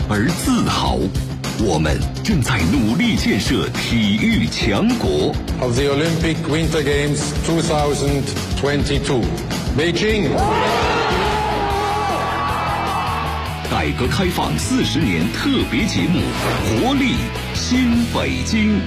而自豪。我们正在努力建设体育强国。 Of the Olympic Winter Games 2022, Beijing。 改革开放40年特别节目，活力新北京。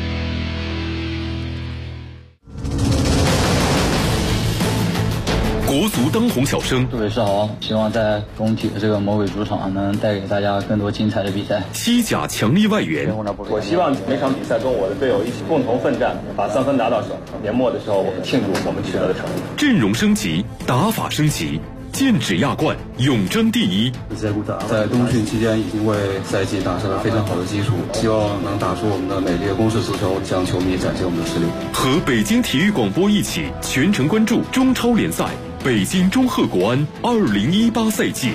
国足当红小生， 杜伟是好，希望在工体的这个魔鬼主场能带给大家更多精彩的比赛。 西甲强力外援， 我希望每场比赛跟我的队友一起共同奋战，把3分拿到手。年末的时候，我们庆祝我们取得的成绩。 阵容升级，打法升级，剑指亚冠，永争第一。 在冬训期间已经为赛季打下了非常好的基础，希望能打出我们的美丽的攻势足球，向球迷展现我们的实力。 和北京体育广播一起全程关注中超联赛北京中赫国安2018赛季。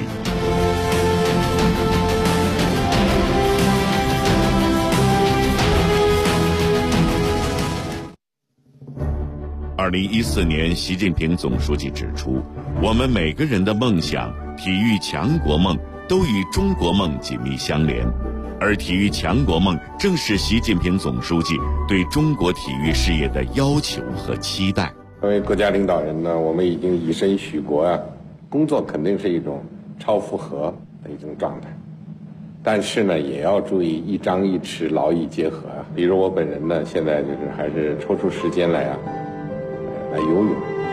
2014年，习近平总书记指出，我们每个人的梦想、体育强国梦都与中国梦紧密相连，而体育强国梦正是习近平总书记对中国体育事业的要求和期待。 作为国家领导人呢，我们已经以身许国啊，工作肯定是一种超负荷的一种状态，但是呢，也要注意一张一弛，劳逸结合啊。比如我本人呢，现在还是抽出时间来游泳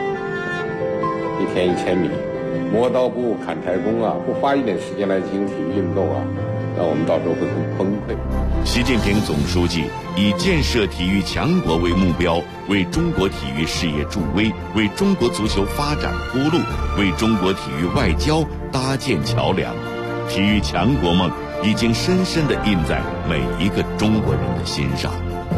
，1天1000米，磨刀不误砍柴工啊，不花一点时间来进行体育运动啊，那我们到时候会很崩溃。 习近平总书记以建设体育强国为目标，为中国体育事业助威，为中国足球发展铺路，为中国体育外交搭建桥梁。体育强国梦已经深深地印在每一个中国人的心上。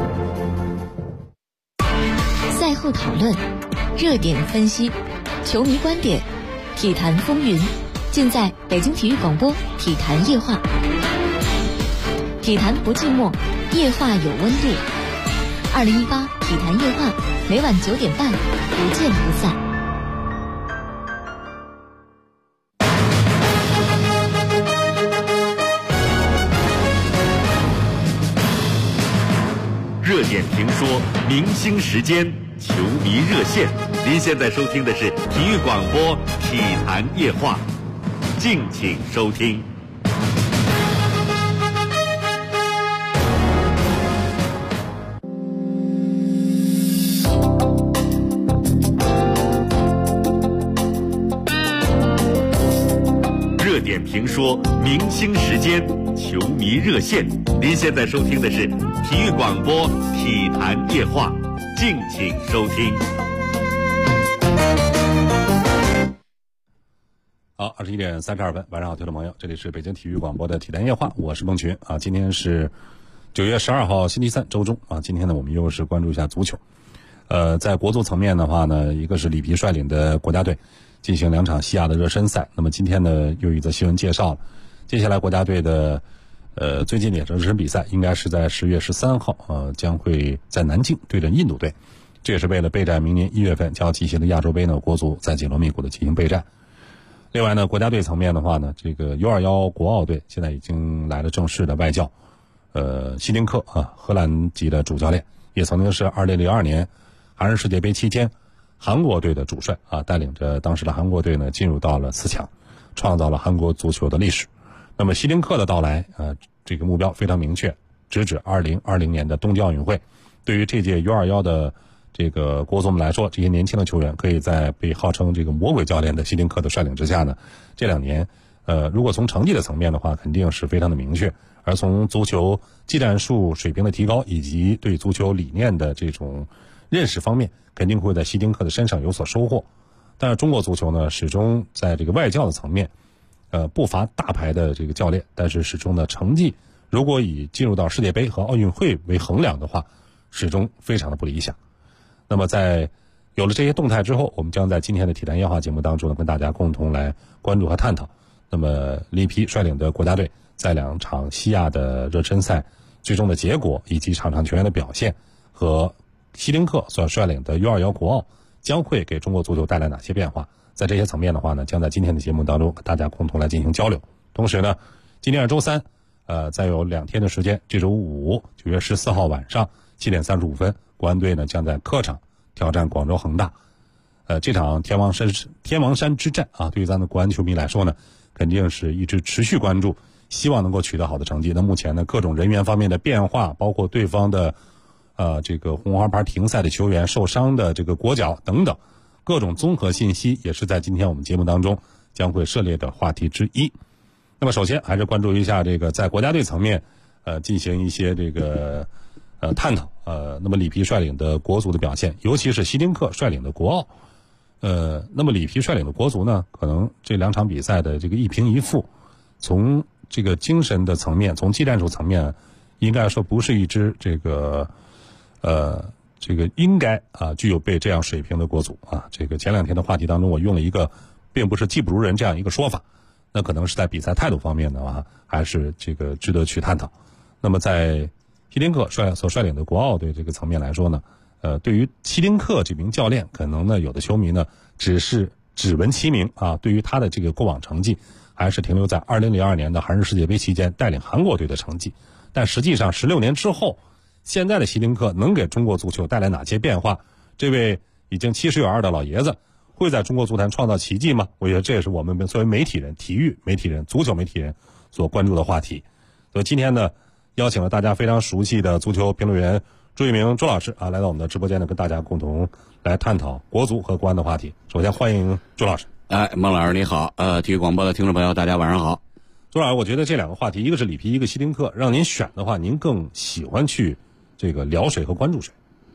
赛后讨论，热点分析，球迷观点，体坛风云，尽在北京体育广播体坛夜话。体坛不寂寞，夜话有温度。2018体坛夜话，每晚9点半，不见不散。 热点评说，明星时间，球迷热线。您现在收听的是体育广播体坛夜话，敬请收听。热点评说，明星时间，球迷热线。您现在收听的是体育广播体坛夜话，敬请收听。 好，21点32分，晚上好，听众朋友，这里是北京体育广播的体坛夜话，我是孟群啊。今天是9月12号星期三，周中啊。今天呢，我们又是关注一下足球。在国足层面的话呢，一个是里皮率领的国家队进行2场西亚的热身赛。那么今天呢，又有一则新闻介绍了，接下来国家队的最近的热身比赛应该是在10月13号，将会在南京对阵印度队，这也是为了备战明年1月份将要举行的亚洲杯呢，国足在紧锣密鼓的进行备战。另外呢，国家队层面的话呢，这个U21国奥队现在已经来了正式的外教，希丁克啊，荷兰籍的主教练，也曾经是2002年韩日世界杯期间韩国队的主帅啊，带领着当时的韩国队呢进入到了4强，创造了韩国足球的历史。那么希丁克的到来，这个目标非常明确，直指2020年的冬季奥运会。对于这届U21的这个国足们来说，这些年轻的球员可以在被号称这个魔鬼教练的希丁克的率领之下呢，这2年如果从成绩的层面的话，肯定是非常的明确，而从足球技战术水平的提高以及对足球理念的这种认识方面，肯定会在希丁克的身上有所收获。但是中国足球呢，始终在这个外教的层面不乏大牌的这个教练，但是始终的成绩如果以进入到世界杯和奥运会为衡量的话，始终非常的不理想。那么在有了这些动态之后，我们将在今天的体坛夜话节目当中呢，跟大家共同来关注和探讨。那么里皮率领的国家队在2场西亚的热身赛最终的结果，以及场上球员的表现，和希丁克所率领的U21国奥将会给中国足球带来哪些变化，在这些层面的话呢，将在今天的节目当中跟大家共同来进行交流。同时呢， 今天是周三，再有2天的时间，这周5 9月14号晚上7点35分，国安队呢将在客场挑战广州恒大。这场天王山之战啊，对于咱的国安球迷来说呢，肯定是一直持续关注，希望能够取得好的成绩。那目前呢，各种人员方面的变化，包括对方的这个红黄牌停赛的球员、受伤的这个国脚等等，各种综合信息也是在今天我们节目当中将会涉猎的话题之一。那么首先还是关注一下这个在国家队层面进行一些这个探讨。那么里皮率领的国足的表现，尤其是希丁克率领的国奥。那么里皮率领的国足呢，可能这2场比赛的这个一平一负，从这个精神的层面，从技战术层面，应该说不是一支这个应该具有被这样水平的国足啊。这个前2天的话题当中，我用了一个并不是技不如人这样一个说法，那可能是在比赛态度方面的话，还是这个值得去探讨。那么在希丁克所率领的国奥队这个层面来说呢，对于希丁克这名教练，可能呢有的球迷呢只是只闻其名啊，对于他的这个过往成绩，还是停留在2002年的韩日世界杯期间带领韩国队的成绩。但实际上16年之后，现在的希丁克能给中国足球带来哪些变化？这位已经70有2的老爷子会在中国足坛创造奇迹吗？我觉得这也是我们作为媒体人、体育媒体人、足球媒体人所关注的话题。所以今天呢，邀请了大家非常熟悉的足球评论员朱一鸣朱老师来到我们的直播间呢，跟大家共同来探讨国足和国安的话题。首先欢迎朱老师。 孟老师你好，体育广播的听众朋友大家晚上好。 朱老师，我觉得这2个话题，一个是里皮，一个希丁克，让您选的话，您更喜欢去这个聊谁和关注谁？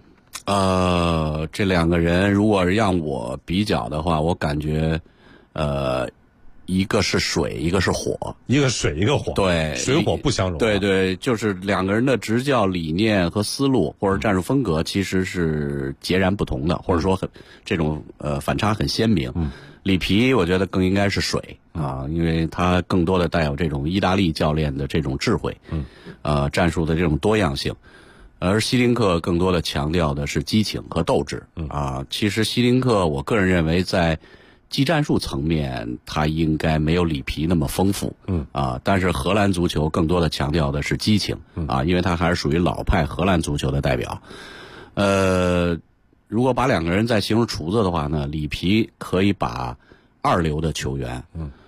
这2个人如果让我比较的话，我感觉一个是水，一个是火， 一个水，一个火， 对， 水火不相容。 对对，就是2个人的执教理念和思路或者战术风格其实是截然不同的，或者说这种反差很鲜明。里皮我觉得更应该是水啊，因为他更多的带有这种意大利教练的这种智慧，战术的这种多样性，而希丁克更多的强调的是激情和斗志啊。其实希丁克我个人认为在技战术层面，他应该没有里皮那么丰富，但是荷兰足球更多的强调的是激情啊，因为他还是属于老派荷兰足球的代表。如果把2个人再形容厨子的话呢，里皮可以把2流的球员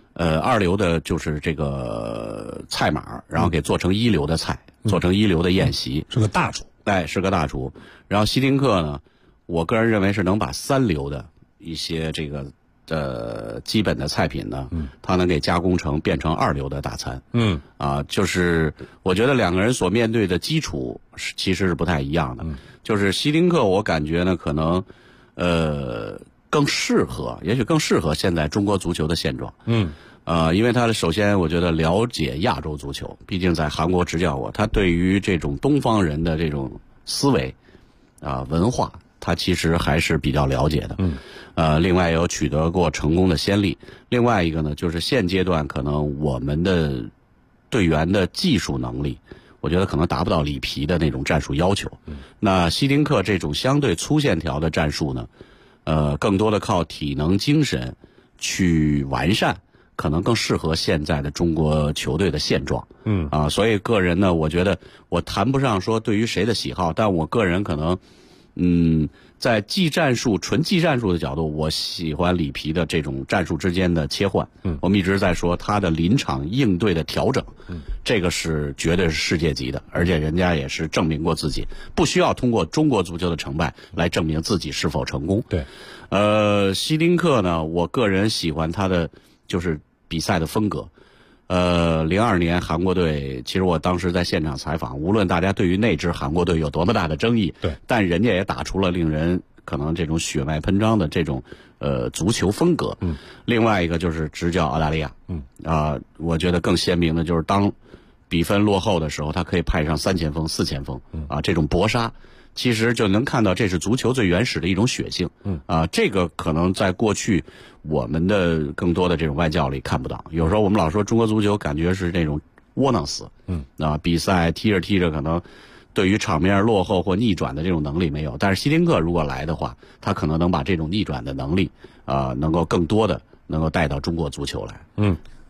，2流的就是这个菜码，然后给做成1流的菜，做成1流的宴席， 是个大厨， 是个大厨。然后希丁克呢，我个人认为是能把3流的一些这个基本的菜品呢，他能给加工成变成2流的大餐。就是我觉得2个人所面对的基础其实是不太一样的。就是希丁克，我感觉呢，可能更适合，也许更适合现在中国足球的现状。因为他首先我觉得了解亚洲足球，毕竟在韩国执教过，他对于这种东方人的这种思维文化，他其实还是比较了解的。另外也有取得过成功的先例。另外一个呢，就是现阶段可能我们的队员的技术能力，我觉得可能达不到里皮的那种战术要求。那希丁克这种相对粗线条的战术呢，更多的靠体能精神去完善，可能更适合现在的中国球队的现状。所以个人呢，我觉得我谈不上说对于谁的喜好，但我个人可能在纯技战术的角度，我喜欢里皮的这种战术之间的切换。我们一直在说他的临场应对的调整，这个是绝对是世界级的，而且人家也是证明过自己，不需要通过中国足球的成败来证明自己是否成功。 对， 希丁克呢，我个人喜欢他的就是比赛的风格。02年韩国队，其实我当时在现场采访，无论大家对于那支韩国队有多么大的争议， 对， 但人家也打出了令人可能这种血脉喷张的这种足球风格。另外一个就是执教澳大利亚，我觉得更鲜明的就是当比分落后的时候，他可以派上3前锋、4前锋，这种搏杀。其实就能看到这是足球最原始的一种血性。这个可能在过去我们的更多的这种外教里看不到。有时候我们老说中国足球感觉是那种窝囊死，比赛踢着踢着可能对于场面落后或逆转的这种能力没有。但是希丁克如果来的话，他可能能把这种逆转的能力能够更多的能够带到中国足球来。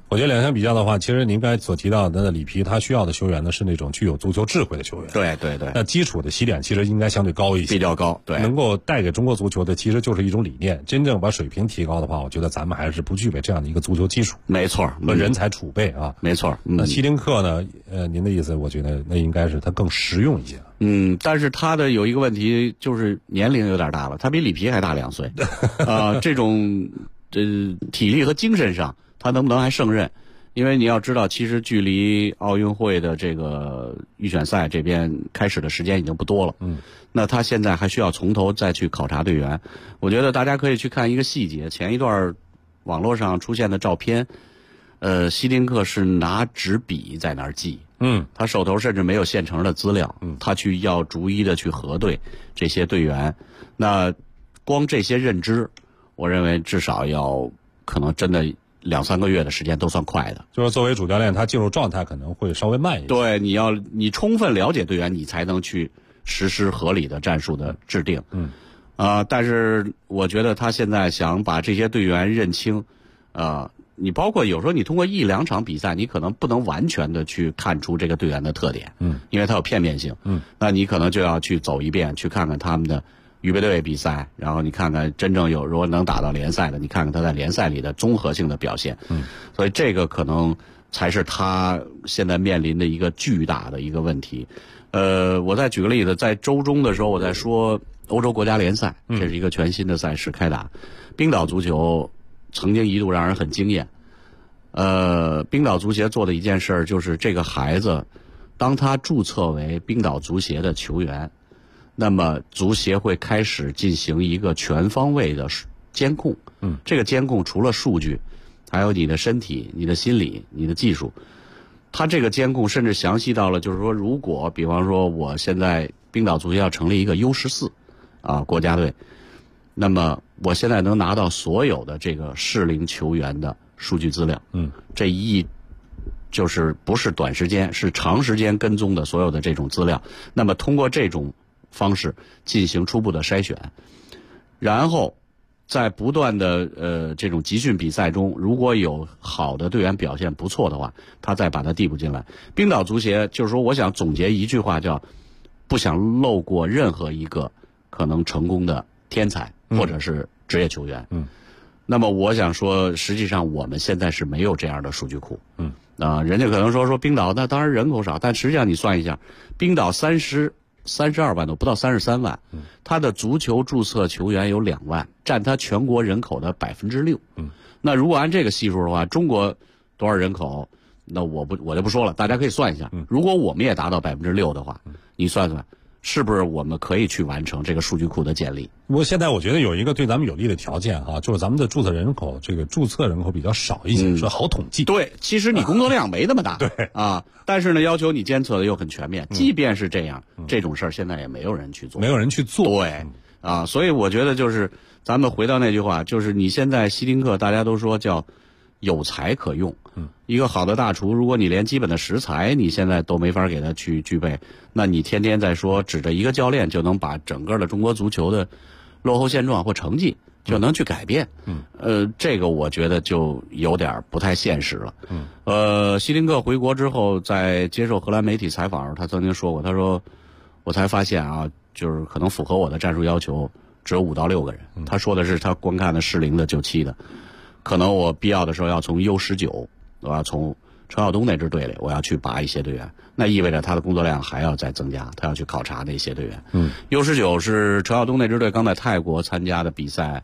我觉得两相比较的话，其实您刚才所提到的里皮，他需要的球员呢是那种具有足球智慧的球员。 对对对。 那基础的起点其实应该相对高一些， 比较高。对。 能够带给中国足球的其实就是一种理念。真正把水平提高的话，我觉得咱们还是不具备这样的一个足球基础。 没错。 和人才储备啊。 没错。 那希丁克呢？您的意思，我觉得那应该是他更实用一些。 但是他的有一个问题，就是年龄有点大了，他比里皮还大2岁。这种体力和精神上，他能不能还胜任？因为你要知道，其实距离奥运会的这个预选赛这边开始的时间已经不多了。那他现在还需要从头再去考察队员。我觉得大家可以去看一个细节，前一段网络上出现的照片，希丁克是拿纸笔在那儿记。他手头甚至没有现成的资料。他去要逐一的去核对这些队员。那光这些认知，我认为至少要可能真的2-3个月的时间都算快的。 就是作为主教练，他进入状态可能会稍微慢一些。 对，你充分了解队员，你才能去实施合理的战术的制定。但是我觉得他现在想把这些队员认清，你包括有时候你通过1-2场比赛，你可能不能完全的去看出这个队员的特点。因为他有片面性。那你可能就要去走一遍，去看看他们的预备队比赛，然后你看看真正如果能打到联赛的，你看看他在联赛里的综合性的表现。所以这个可能才是他现在面临的一个巨大的一个问题。我再举个例子，在周中的时候我在说欧洲国家联赛，这是一个全新的赛事开打。冰岛足球曾经一度让人很惊艳。冰岛足协做的一件事就是这个孩子，当他注册为冰岛足协的球员，那么足协会开始进行一个全方位的监控。这个监控除了数据，还有你的身体、你的心理、你的技术。他这个监控甚至详细到了，就是说，如果比方说我现在冰岛足协要成立一个 U14国家队，那么我现在能拿到所有的这个适龄球员的数据资料。这就是不是短时间，是长时间跟踪的所有的这种资料。那么通过这种方式进行初步的筛选，然后在不断的这种集训比赛中，如果有好的队员表现不错的话，他再把他递补进来。冰岛足协就是说，我想总结一句话，叫不想漏过任何一个可能成功的天才或者是职业球员。那么我想说，实际上我们现在是没有这样的数据库。人家可能说冰岛那当然人口少，但实际上你算一下，冰岛32万多，不到33万，他的足球注册球员有2万，占他全国人口的6%。那如果按这个系数的话，中国多少人口？那我就不说了，大家可以算一下。如果我们也达到6%的话，你算算，是不是我们可以去完成这个数据库的建立？ 不过现在我觉得有一个对咱们有利的条件就是咱们的注册人口，这个注册人口比较少一些，说好统计。 对，其实你工作量没那么大。 对但是呢，要求你监测的又很全面。即便是这样，这种事儿现在也没有人去做。 没有人去做。 对所以我觉得就是咱们回到那句话，就是你现在希丁克大家都说叫有才可用。一个好的大厨，如果你连基本的食材你现在都没法给他去具备，那你天天在说指着一个教练就能把整个的中国足球的落后现状或成绩就能去改变。这个我觉得就有点不太现实了。希丁克回国之后，在接受荷兰媒体采访时，他曾经说过，他说我才发现就是可能符合我的战术要求只有5到6个人。他说的是他观看的适龄的97的，可能我必要的时候要从 U19， 我要从陈晓东那支队里我要去拔一些队员，那意味着他的工作量还要再增加，他要去考察那些队员。U19 是陈晓东那支队刚在泰国参加的比赛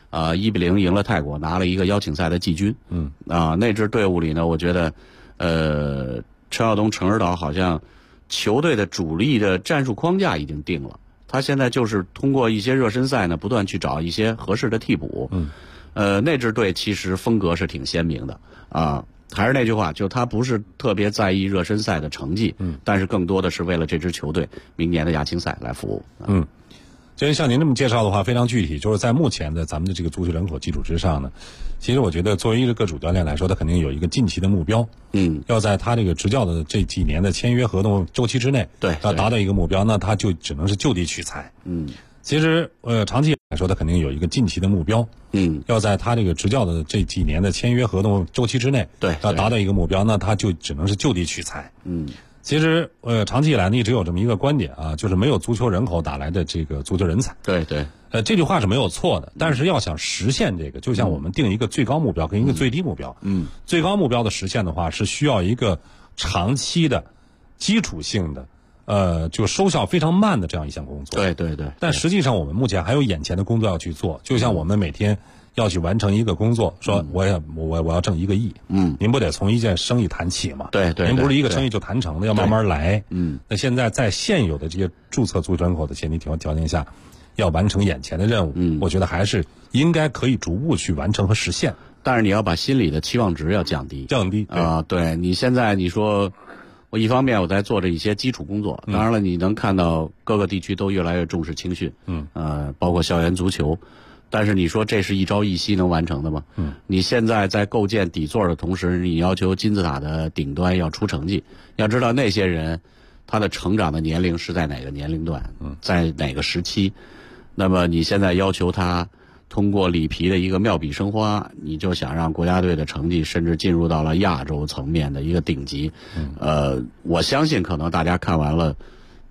，1-0赢了泰国，拿了一个邀请赛的季军。那支队伍里呢，我觉得陈晓东陈指导好像球队的主力的战术框架已经定了，他现在就是通过一些热身赛呢，不断去找一些合适的替补。那支队其实风格是挺鲜明的还是那句话，就他不是特别在意热身赛的成绩，但是更多的是为了这支球队明年的亚青赛来服务。 其实像您这么介绍的话，非常具体，就是在目前的咱们的这个足球人口基础之上呢，其实我觉得作为一个主教练来说，他肯定有一个近期的目标，要在他这个执教的这几年的签约合同周期之内，要达到一个目标，那他就只能是就地取材。其实长期来说，他肯定有一个近期的目标，要在他这个执教的这几年的签约合同周期之内， 对， 要达到一个目标，那他就只能是就地取材。其实长期以来呢，一直有这么一个观点啊，就是没有足球人口打来的这个足球人才。 对对。 这句话是没有错的，但是要想实现这个，就像我们定一个最高目标跟一个最低目标。最高目标的实现的话，是需要一个长期的、基础性的，就收效非常慢的这样一项工作。 对对对。 但实际上，我们目前还有眼前的工作要去做，就像我们每天要去完成一个工作，说我要挣1个亿，您不得从一件生意谈起嘛？ 对对。 您不是一个生意就谈成的，要慢慢来。那现在在现有的这些注册足球人口的前提条件下，要完成眼前的任务，我觉得还是应该可以逐步去完成和实现。 但是你要把心理的期望值要降低。对，你现在你说，我一方面我在做着一些基础工作，当然了，你能看到各个地区都越来越重视青训，包括校园足球。但是你说这是一朝一夕能完成的吗？你现在在构建底座的同时，你要求金字塔的顶端要出成绩，要知道那些人他的成长的年龄是在哪个年龄段，在哪个时期。那么你现在要求他通过里皮的一个妙笔生花，你就想让国家队的成绩甚至进入到了亚洲层面的一个顶级。我相信可能大家看完了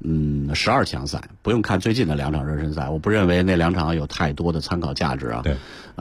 12强赛，不用看最近的2场热身赛，我不认为那2场有太多的参考价值啊。 对。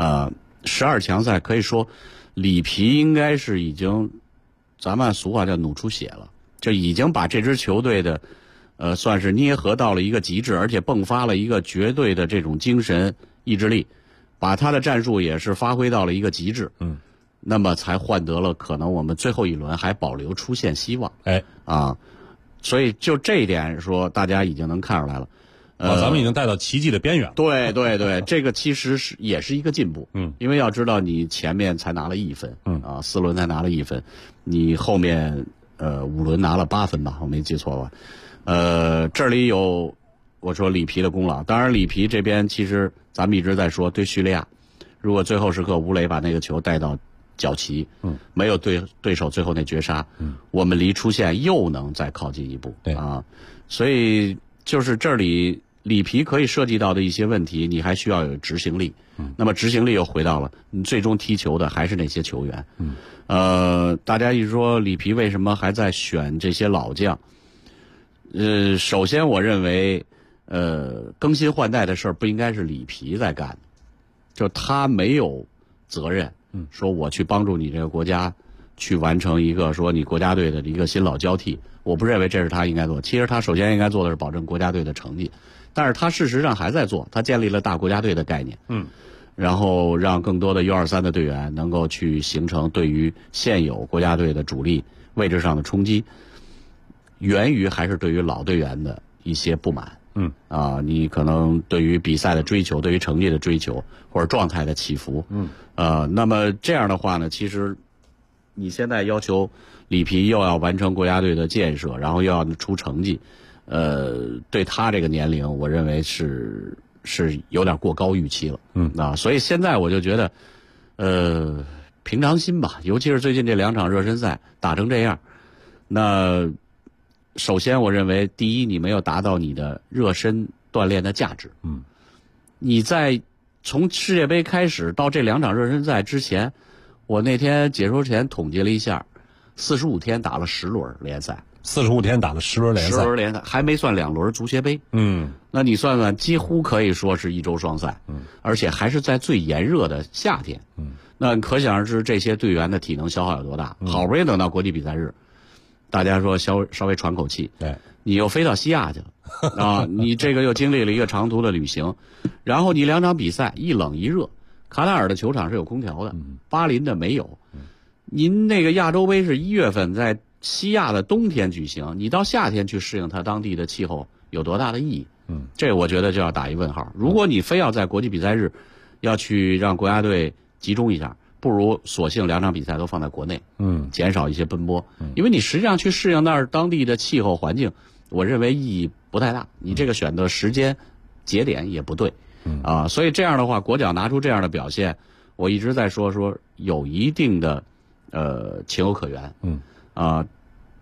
12强赛可以说里皮应该是已经，咱们俗话叫努出血了，就已经把这支球队的算是捏合到了一个极致，而且迸发了一个绝对的这种精神意志力，把他的战术也是发挥到了一个极致。那么才换得了可能我们最后一轮还保留出线希望。所以就这一点说，大家已经能看出来了。 咱们已经带到奇迹的边缘了。 对对对，这个其实也是一个进步。因为要知道你前面才拿了1分，4轮才拿了1分，你后面5轮拿了8分吧，我没记错吧。这里有我说里皮的功劳，当然里皮这边其实咱们一直在说，对叙利亚，如果最后时刻吴磊把那个球带到角旗，没有对手最后那绝杀，我们离出线又能再靠近一步。所以就是这里里皮可以涉及到的一些问题，你还需要有执行力。那么执行力又回到了你最终踢球的还是那些球员。大家一说里皮为什么还在选这些老将？首先我认为，更新换代的事儿不应该是里皮在干的，就他没有责任，说我去帮助你这个国家去完成一个说你国家队的一个新老交替，我不认为这是他应该做的。其实他首先应该做的是保证国家队的成绩，但是他事实上还在做，他建立了大国家队的概念，然后让更多的U23的队员能够去形成对于现有国家队的主力位置上的冲击。源于还是对于老队员的一些不满，你可能对于比赛的追求，对于成绩的追求，或者状态的起伏，那么这样的话呢，其实你现在要求里皮又要完成国家队的建设，然后又要出成绩，对他这个年龄，我认为是有点过高预期了，所以现在我就觉得，平常心吧，尤其是最近这2场热身赛打成这样，那。首先我认为第一，你没有达到你的热身锻炼的价值。你在从世界杯开始到这2场热身赛之前，我那天解说前统计了一下，45天打了10轮联赛 ，45天打了10轮联赛，10 轮联赛还没算2轮足协杯。那你算算，几乎可以说是1周双赛，而且还是在最炎热的夏天。那可想而知这些队员的体能消耗有多大。好不容易等到国际比赛日。大家说稍微喘口气， 对， 你又飞到西亚去了你这个又经历了一个长途的旅行，然后你2场比赛一冷一热，卡塔尔的球场是有空调的，巴林的没有。您那个亚洲杯是1月份在西亚的冬天举行，你到夏天去适应它当地的气候有多大的意义？这我觉得就要打一问号。如果你非要在国际比赛日要去让国家队集中一下，不如索性2场比赛都放在国内，减少一些奔波，因为你实际上去适应那儿当地的气候环境，我认为意义不太大。你这个选择时间节点也不对，所以这样的话，国脚拿出这样的表现，我一直在说有一定的情有可原，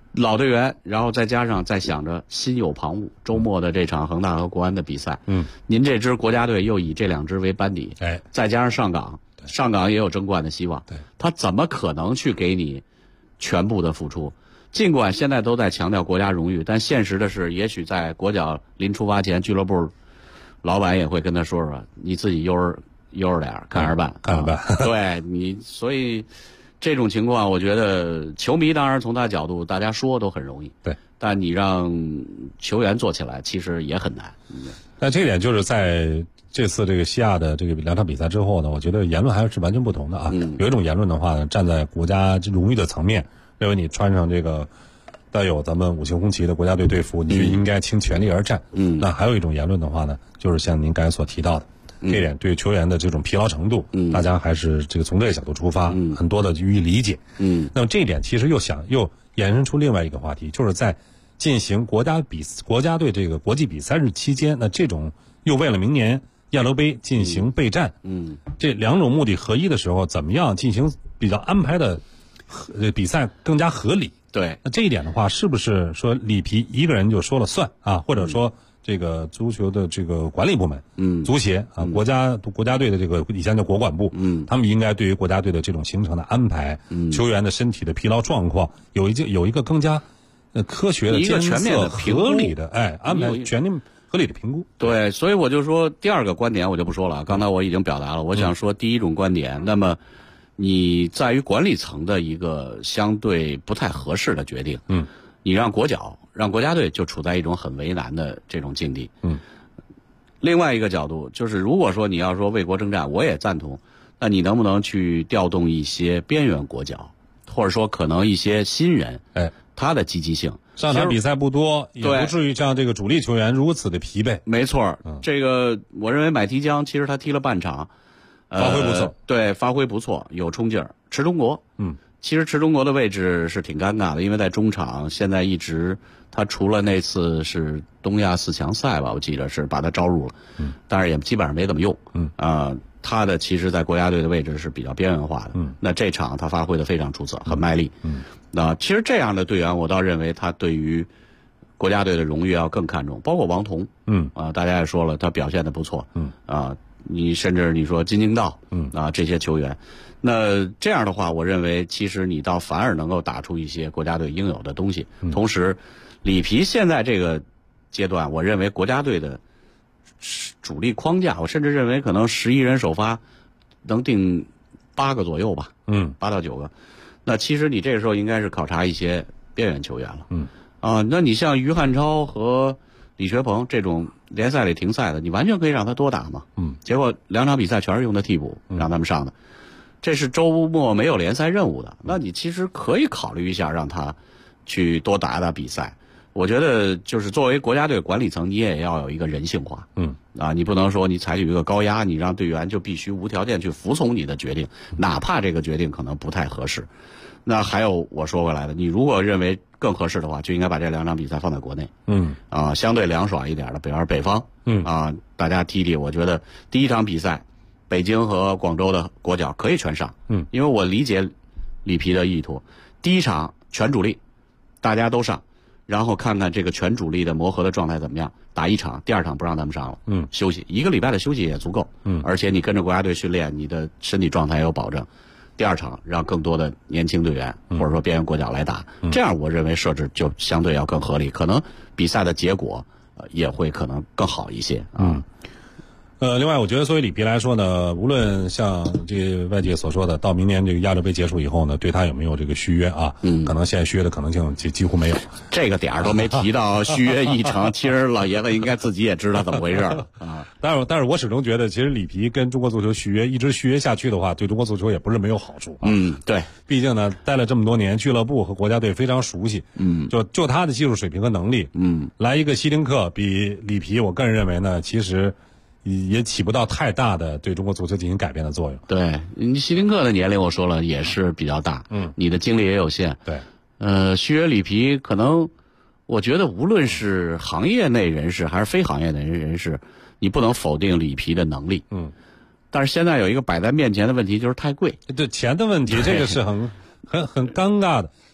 老队员，然后再加上再想着心有旁骛，周末的这场恒大和国安的比赛，您这支国家队又以这2支为班底，再加上上港也有争冠的希望，他怎么可能去给你全部的付出？尽管现在都在强调国家荣誉，但现实的是，也许在国脚临出发前，俱乐部老板也会跟他说说，你自己悠着点，看着办，对你，所以这种情况，我觉得球迷当然从他角度，大家说都很容易， 对， 但你让球员做起来，其实也很难。 那这点就是在这次这个西亚的这个2场比赛之后呢，我觉得言论还是完全不同的啊。有一种言论的话呢，站在国家荣誉的层面，认为你穿上这个带有咱们5星红旗的国家队队服，你就应该倾全力而战。那还有一种言论的话呢，就是像您刚才所提到的，这点对球员的这种疲劳程度，大家还是这个从这个角度出发，很多的予以理解。那么这一点其实又衍生出另外一个话题，就是在进行国家队这个国际比赛日期间，那这种又为了明年亚洲杯进行备战，这2种目的合一的时候，怎么样进行比较安排的比赛更加合理？ 对， 那这一点的话，是不是说里皮一个人就说了算啊？或者说这个足球的这个管理部门，足协啊，国家队的这个以前叫国管部，他们应该对于国家队的这种行程的安排，球员的身体的疲劳状况，有一个更加科学的、 一个全面的、 合理的安排，全面合理的评估。 对，所以我就说第2个观点我就不说了，刚才我已经表达了，我想说第一种观点，那么你在于管理层的一个相对不太合适的决定，你让国家队就处在一种很为难的这种境地。另外一个角度就是，如果说你要说为国征战，我也赞同，那你能不能去调动一些边缘国脚，或者说可能一些新人，他的积极性。 上场比赛不多，也不至于像这个主力球员如此的疲惫。 没错，这个我认为买提江其实他踢了半场， 发挥不错， 对，发挥不错，有冲劲儿。池中国，其实池中国的位置是挺尴尬的，因为在中场现在一直他除了那次是东亚4强赛吧，我记得是把他招入了，但是也基本上没怎么用，他的其实在国家队的位置是比较边缘化的，那这场他发挥的非常出色，很卖力，那其实这样的队员我倒认为他对于国家队的荣誉要更看重，包括王彤，大家也说了他表现的不错，你甚至你说金京道，这些球员，那这样的话，我认为其实你倒反而能够打出一些国家队应有的东西。同时，里皮现在这个阶段，我认为国家队的主力框架，我甚至认为可能11人首发能定8个左右吧，8到9个。那其实你这个时候应该是考察一些边缘球员了，那你像于汉超和李学鹏这种联赛里停赛的，你完全可以让他多打嘛。结果2场比赛全是用的替补，让他们上的。这是周末没有联赛任务的，那你其实可以考虑一下让他去多打打比赛。我觉得就是作为国家队管理层，你也要有一个人性化。你不能说你采取一个高压，你让队员就必须无条件去服从你的决定，哪怕这个决定可能不太合适。那还有我说回来的，你如果认为更合适的话，就应该把这2场比赛放在国内，相对凉爽一点的，比方说北方，大家踢踢。我觉得第1场比赛，北京和广州的国脚可以全上，因为我理解里皮的意图，第1场全主力，大家都上，然后看看这个全主力的磨合的状态怎么样。打1场，第2场不让他们上了，休息1个礼拜的休息也足够，而且你跟着国家队训练，你的身体状态也有保证。第2场让更多的年轻队员或者说边缘国脚来打，这样我认为设置就相对要更合理，可能比赛的结果也会可能更好一些。 另外我觉得作为里皮来说呢，无论像这个外界所说的到明年这个亚洲杯结束以后呢，对他有没有这个续约啊，可能现在续约的可能性几乎没有， 这个点儿都没提到续约议程。其实老爷子应该自己也知道怎么回事了啊。 但是我始终觉得，其实里皮跟中国足球续约一直续约下去的话，对中国足球也不是没有好处啊。 对， 毕竟呢待了这么多年，俱乐部和国家队非常熟悉，就他的技术水平和能力，来一个希丁克比里皮，我个人认为呢，其实也起不到太大的对中国足球进行改变的作用。 对，你希丁克的年龄我说了也是比较大，你的精力也有限。 对， 续约里皮可能，我觉得无论是行业内人士还是非行业内人士，你不能否定里皮的能力。但是现在有一个摆在面前的问题，就是太贵。 对，钱的问题，这个是很尴尬的。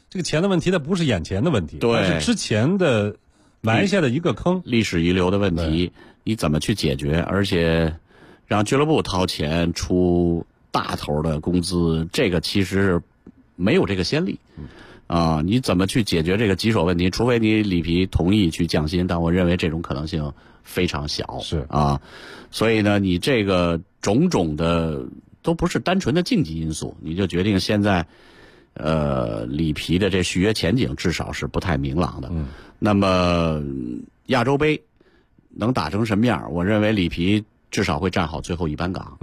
这个钱的问题，它不是眼前的问题， 对， 是之前的埋下的一个坑， 历史遗留的问题，你怎么去解决？而且让俱乐部掏钱出大头的工资，这个其实没有这个先例。你怎么去解决这个棘手问题？除非你里皮同意去降薪，但我认为这种可能性非常小。 是啊，所以呢，你这个种种的都不是单纯的竞技因素，你就决定现在里皮的这续约前景至少是不太明朗的。那么亚洲杯能打成什么样？我认为里皮至少会站好最后一班岗。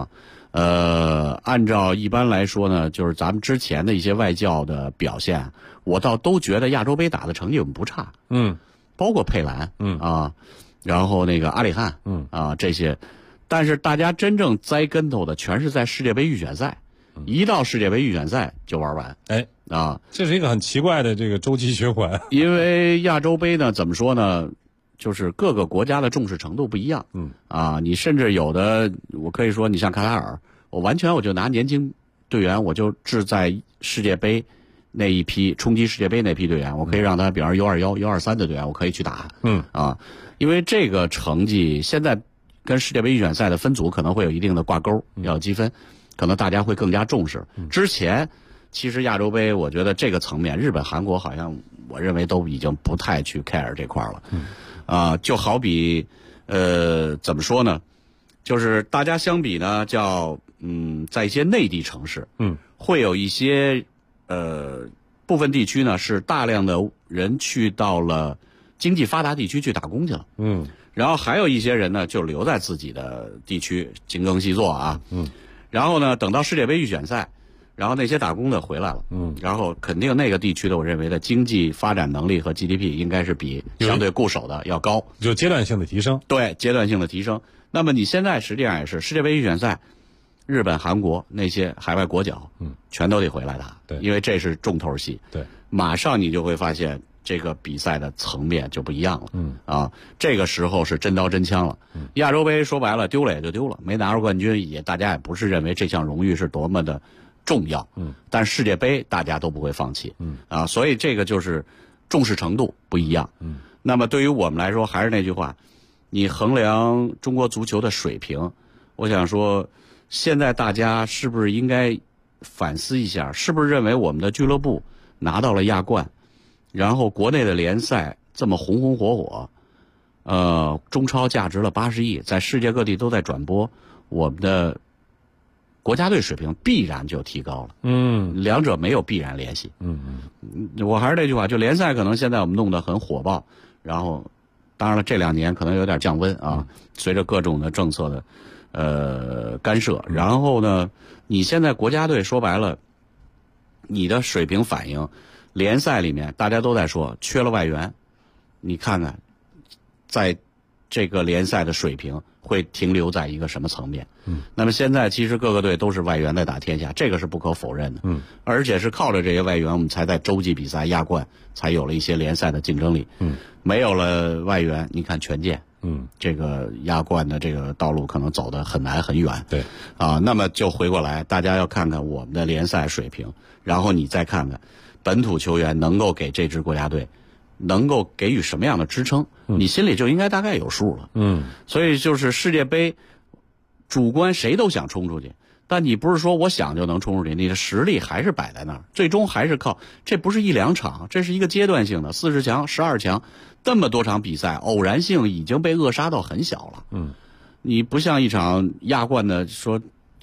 按照一般来说呢，就是咱们之前的一些外教的表现，我倒都觉得亚洲杯打的成绩我们不差。包括佩兰。然后那个阿里汉。这些，但是大家真正栽跟头的全是在世界杯预选赛。一到世界杯预选赛就玩完。 这是一个很奇怪的这个周期循环。 因为亚洲杯呢，怎么说呢？就是各个国家的重视程度不一样。你甚至有的，我可以说，你像卡塔尔，我就拿年轻队员，我就置在世界杯那一批冲击世界杯那批队员，我可以让他，比方说U21、U23的队员，我可以去打。因为这个成绩现在跟世界杯预选赛的分组可能会有一定的挂钩，要积分，可能大家会更加重视。之前其实亚洲杯，我觉得这个层面，日本、韩国好像我认为都已经不太去 care 这块了。就好比怎么说呢？就是大家相比呢，在一些内地城市，会有一些部分地区呢是大量的人去到了经济发达地区去打工去了。然后还有一些人呢就留在自己的地区精耕细作啊。然后呢，等到世界杯预选赛，然后那些打工的回来了。然后肯定那个地区的，我认为的经济发展能力和 GDP 应该是比相对固守的要高， 就阶段性的提升。 对，阶段性的提升。那么你现在实际上也是世界杯预选赛，日本、韩国那些海外国脚，全都得回来打。 对， 因为这是重头戏。 对， 马上你就会发现这个比赛的层面就不一样了。这个时候是真刀真枪了。亚洲杯说白了丢了也就丢了，没拿着冠军，大家也不是认为这项荣誉是多么的重要。但世界杯大家都不会放弃。所以这个就是重视程度不一样。那么对于我们来说，还是那句话，你衡量中国足球的水平，我想说，现在大家是不是应该反思一下，是不是认为我们的俱乐部拿到了亚冠，然后国内的联赛这么红红火火，中超价值了80亿，在世界各地都在转播，我们的国家队水平必然就提高了。两者没有必然联系。我还是那句话，就联赛可能现在我们弄得很火爆，然后当然了，这2年可能有点降温啊，随着各种的政策的干涉。然后呢，你现在国家队说白了，你的水平反映联赛里面大家都在说缺了外援，你看看在这个联赛的水平会停留在一个什么层面。那么现在其实各个队都是外援在打天下，这个是不可否认的。而且是靠着这些外援，我们才在洲际比赛、亚冠才有了一些联赛的竞争力。没有了外援，你看权健，这个亚冠的这个道路可能走得很难很远。 对， 那么就回过来，大家要看看我们的联赛水平，然后你再看看本土球员能够给这支国家队能够给予什么样的支撑，你心里就应该大概有数了。所以就是世界杯，主观谁都想冲出去，但你不是说我想就能冲出去，你的实力还是摆在那儿，最终还是靠，这不是1、2场，这是一个阶段性的40强、12强，这么多场比赛，偶然性已经被扼杀到很小了。你不像一场亚冠的说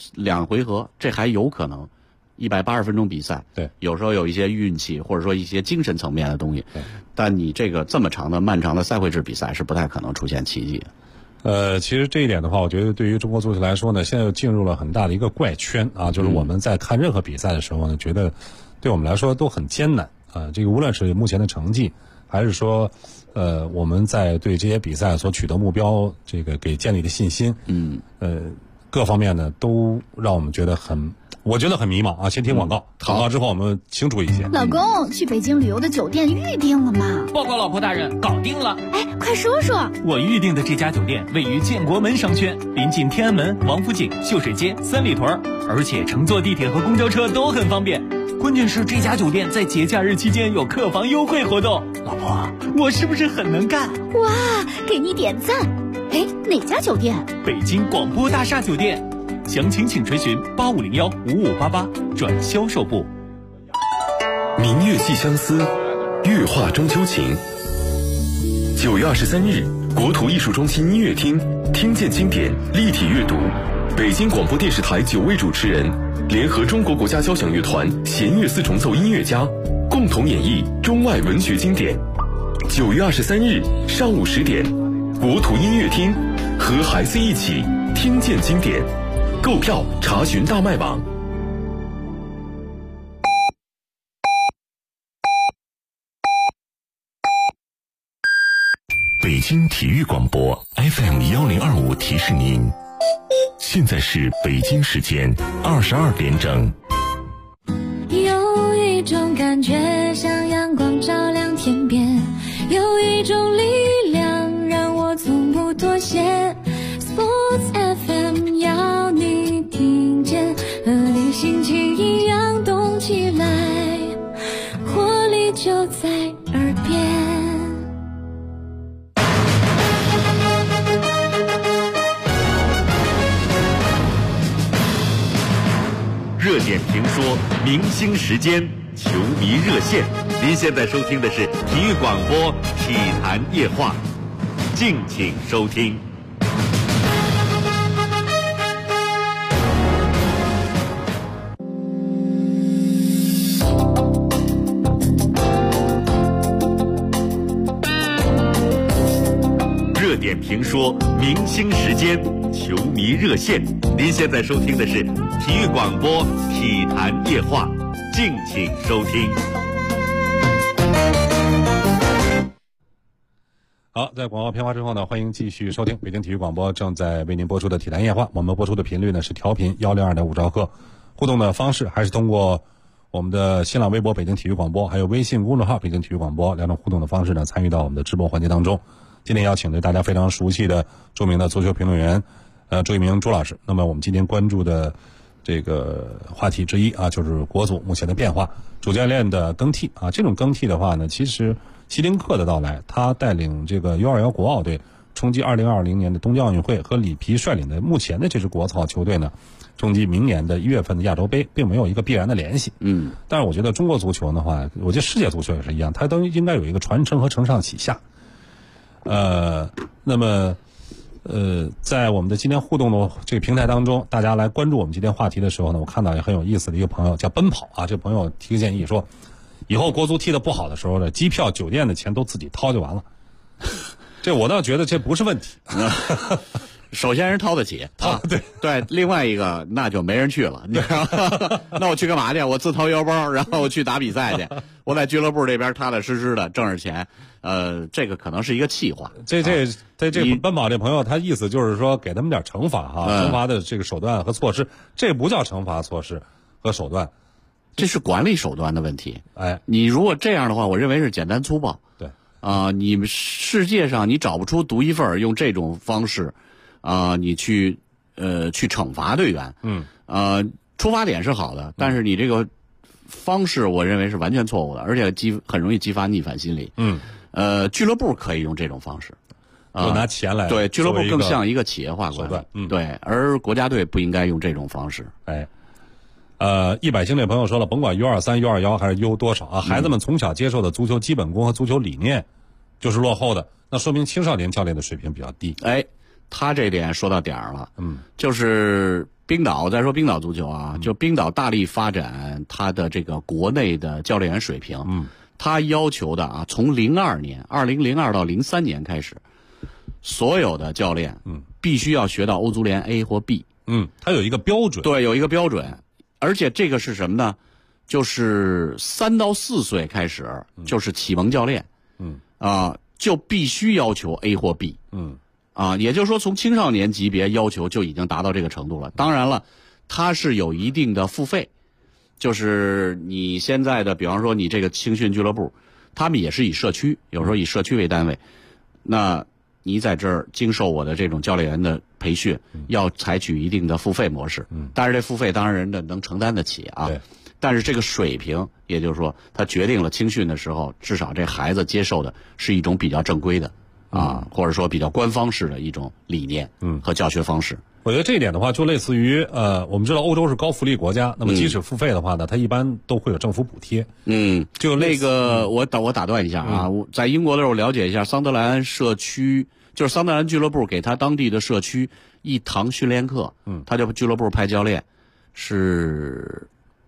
2回合，这还有可能。180分钟比赛， 对， 有时候有一些运气或者说一些精神层面的东西，但你这个这么长的漫长的赛会制比赛是不太可能出现奇迹的。 其实这一点的话，我觉得对于中国足球来说呢，现在又进入了很大的一个怪圈啊，就是我们在看任何比赛的时候呢，觉得对我们来说都很艰难啊。这个无论是目前的成绩，还是说我们在对这些比赛所取得目标这个给建立的信心，各方面呢都让我们觉得我觉得很迷茫啊！先听广告，广告之后我们清楚一些。 老公，去北京旅游的酒店预定了吗？ 报告老婆大人，搞定了。 哎，快说说。 我预定的这家酒店位于建国门商圈，临近天安门、王府井、秀水街、三里屯，而且乘坐地铁和公交车都很方便。 关键是这家酒店在节假日期间有客房优惠活动。老婆，我是不是很能干？ 哇，给你点赞！哎，哪家酒店？ 北京广播大厦酒店。详情请垂询8501-5588转销售部。 明月系相思，月画中秋情。9月23日，国土艺术中心音乐厅听见经典立体阅读，北京广播电视台9位主持人联合中国国家交响乐团弦乐四重奏音乐家，共同演绎中外文学经典。9月23日上午10点，国土音乐厅和孩子一起听见经典。购票查询大麦网。北京体育广播 FM1025提示您，现在是北京时间22点整。 有一种感觉像阳光照亮天边，有一种力量让我从不妥协。Sports FM 要你听见，和你心情一样动起来，活力就在耳边。 热点评说，明星时间，球迷热线。您现在收听的是体育广播体坛夜话，敬请收听。热点评说，明星时间，球迷热线。您现在收听的是体育广播体坛夜话，敬请收听。 好，在广告片花之后呢，欢迎继续收听北京体育广播正在为您播出的体坛夜话。我们播出的频率呢是调频102.5兆赫，互动的方式还是通过我们的新浪微博北京体育广播，还有微信公众号北京体育广播两种互动的方式呢，参与到我们的直播环节当中。今天邀请的大家非常熟悉的著名的足球评论员朱一鸣朱老师。那么我们今天关注的这个话题之一啊，就是国足目前的变化，主教练的更替啊。这种更替的话呢，其实希丁克的到来，他带领这个U21国奥队冲击2020年的东京奥运会，和里皮率领的目前的这支国草球队呢，冲击明年的1月份的亚洲杯，并没有一个必然的联系。但是我觉得中国足球的话，我觉得世界足球也是一样，它都应该有一个传承和承上启下。那么在我们的今天互动的这个平台当中，大家来关注我们今天话题的时候呢，我看到也很有意思的一个朋友叫奔跑啊，这个朋友提个建议说，以后国足踢得不好的时候呢，机票酒店的钱都自己掏就完了。这我倒觉得这不是问题。 首先是掏得起啊，对，另外一个那就没人去了，你知道吗？那我去干嘛去？我自掏腰包，然后我去打比赛去。我在俱乐部这边踏踏实实的挣着钱，这个可能是一个气话。 这奔跑这朋友，他意思就是说给他们点惩罚哈，惩罚的这个手段和措施，这不叫惩罚措施和手段， 这是管理手段的问题。 哎， 你如果这样的话，我认为是简单粗暴。 对你们世界上你找不出独一份用这种方式。你去惩罚队员，出发点是好的，但是你这个方式，我认为是完全错误的，而且很容易激发逆反心理。俱乐部可以用这种方式， 就拿钱来， 对，俱乐部更像一个企业化管理，对，而国家队不应该用这种方式。 100星这朋友说了，甭管 U23、U21还是 U 多少啊，孩子们从小接受的足球基本功和足球理念就是落后的，那说明青少年教练的水平比较低。 他这点说到点儿了，就是冰岛，再说冰岛足球啊，就冰岛大力发展他的这个国内的教练员水平，他要求的啊，从2002到03年开始，所有的教练，必须要学到欧足联 A 或 B， 他有一个标准， 对，有一个标准，而且这个是什么呢？就是3到4岁开始，就是启蒙教练，就必须要求 A 或 B，也就是说从青少年级别要求就已经达到这个程度了。当然了，它是有一定的付费，就是你现在的，比方说你这个青训俱乐部，他们也是以社区，有时候以社区为单位，那你在这儿经受我的这种教练员的培训，要采取一定的付费模式。但是这付费当然人家能承担得起啊。 但是这个水平，也就是说，他决定了青训的时候，至少这孩子接受的是一种比较正规的或者说比较官方式的一种理念和教学方式。 我觉得这一点的话，就类似于我们知道欧洲是高福利国家，那么即使付费的话呢，它一般都会有政府补贴。 就那个我打断一下啊，我在英国的时候了解一下桑德兰社区，就是桑德兰俱乐部给他当地的社区一堂训练课，他就俱乐部派教练是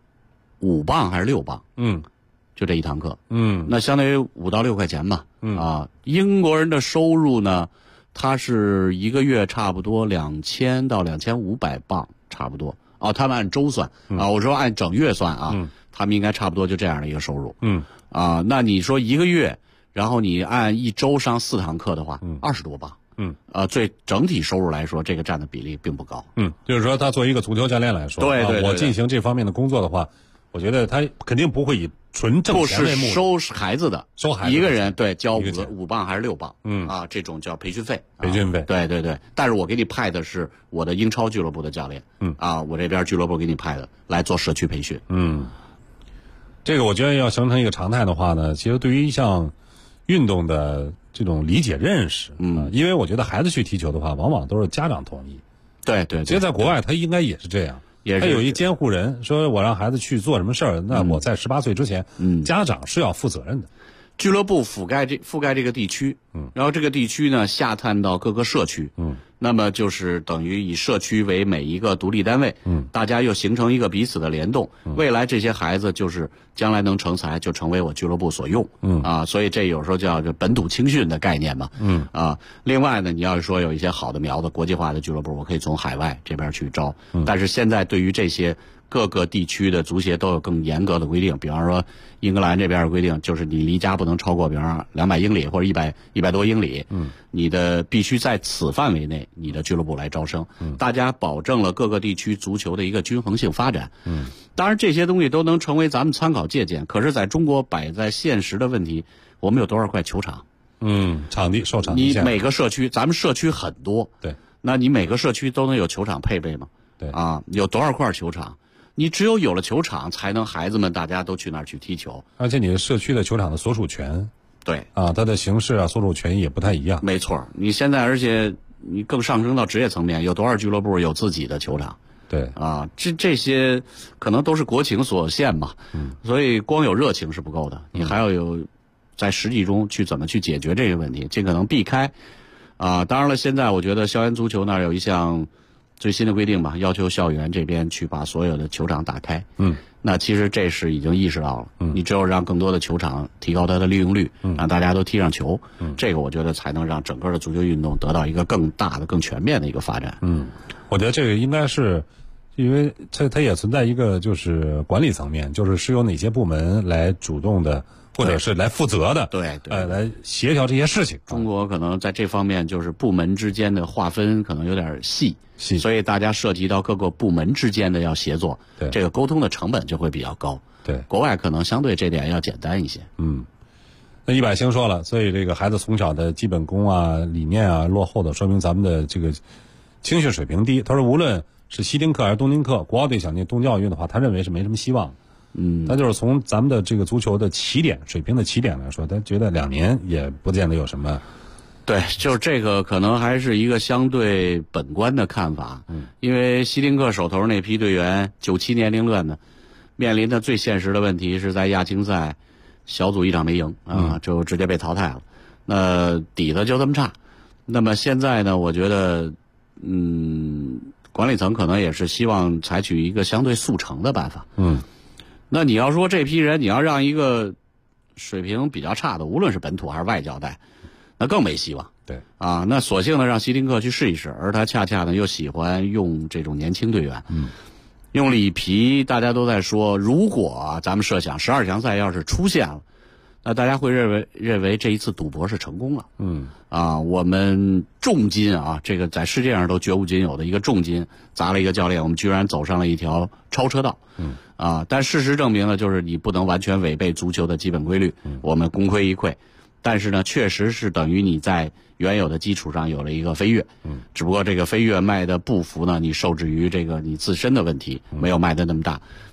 5磅还是6磅？就这一堂课，那相当于5到6块钱吧。英国人的收入呢，他是一个月差不多2000到2500磅，差不多。他们按周算我说按整月算他们应该差不多就这样的一个收入。那你说一个月，然后你按一周上4堂课的话，20多磅。对整体收入来说，这个占的比例并不高。 就是说，他作为一个足球教练来说， 对， 我进行这方面的工作的话，我觉得他肯定不会以纯挣钱为目的， 不是收孩子的，一个人对交5磅还是6磅，这种叫培训费。对，但是我给你派的是我的英超俱乐部的教练，我这边俱乐部给你派的来做社区培训。 这个我觉得要形成一个常态的话呢，其实对于一项运动的这种理解认识，因为我觉得孩子去踢球的话，往往都是家长同意。 对， 其实在国外他应该也是这样。他有一监护人，说我让孩子去做什么事儿，那我在18岁之前，家长是要负责任的。 俱乐部覆盖这个地区，然后这个地区呢下探到各个社区，那么就是等于以社区为每一个独立单位，大家又形成一个彼此的联动，未来这些孩子就是将来能成才，就成为我俱乐部所用，所以这有时候叫本土青训的概念嘛，另外呢，你要是说有一些好的苗子，国际化的俱乐部，我可以从海外这边去招，但是现在对于这些各个地区的足协都有更严格的规定，比方说英格兰这边的规定就是你离家不能超过比方说200英里或者100多英里，你的必须在此范围内你的俱乐部来招生，大家保证了各个地区足球的一个均衡性发展。当然这些东西都能成为咱们参考借鉴，可是在中国摆在现实的问题，我们有多少块球场？ 场地受场地限制， 你每个社区，咱们社区很多， 对， 那你每个社区都能有球场配备吗？ 对有多少块球场？你只有了球场，才能孩子们大家都去那儿去踢球。 而且你的社区的球场的所属权， 对它的形式所属权也不太一样。 没错，你现在而且你更上升到职业层面，有多少俱乐部有自己的球场？ 对这些可能都是国情所限嘛。所以光有热情是不够的，你还要有在实际中去怎么去解决这个问题，尽可能避开。当然了，现在我觉得校园足球那儿有一项最新的规定吧，要求校园这边去把所有的球场打开。那其实这是已经意识到了，你只有让更多的球场提高它的利用率，让大家都踢上球，这个我觉得才能让整个的足球运动得到一个更大的、更全面的一个发展。 我觉得这个应该是，因为它也存在一个就是管理层面，就是是由哪些部门来主动的，或者是来负责的， 对， 来协调这些事情。 中国可能在这方面就是部门之间的划分可能有点细，所以大家涉及到各个部门之间的要协作，这个沟通的成本就会比较高。 对， 国外可能相对这点要简单一些。 那100星说了，所以这个孩子从小的基本功理念落后的，说明咱们的这个青训水平低。他说，无论是希丁克还是东丁克，国奥队想进东京奥运的话，他认为是没什么希望。他就是从咱们的这个足球的起点水平的起点来说，他觉得2年也不见得有什么。 对，就是这个可能还是一个相对本观的看法。因为希丁克手头那批队员97年龄段的，面临的最现实的问题是在亚青赛小组一场没赢就直接被淘汰了。那底子就这么差。那么现在呢，我觉得管理层可能也是希望采取一个相对速成的办法。那你要说这批人，你要让一个水平比较差的，无论是本土还是外教带，那更没希望。 对那索性呢让希丁克去试一试，而他恰恰呢又喜欢用这种年轻队员。用里皮，大家都在说，如果咱们设想12强赛要是出现了，那大家会认为这一次赌博是成功了。我们重金这个在世界上都绝无仅有的一个重金砸了一个教练，我们居然走上了一条超车道。但事实证明呢，就是你不能完全违背足球的基本规律，我们功亏一篑。但是呢，确实是等于你在原有的基础上有了一个飞跃。只不过这个飞跃迈的步幅呢，你受制于这个你自身的问题，没有迈得那么大。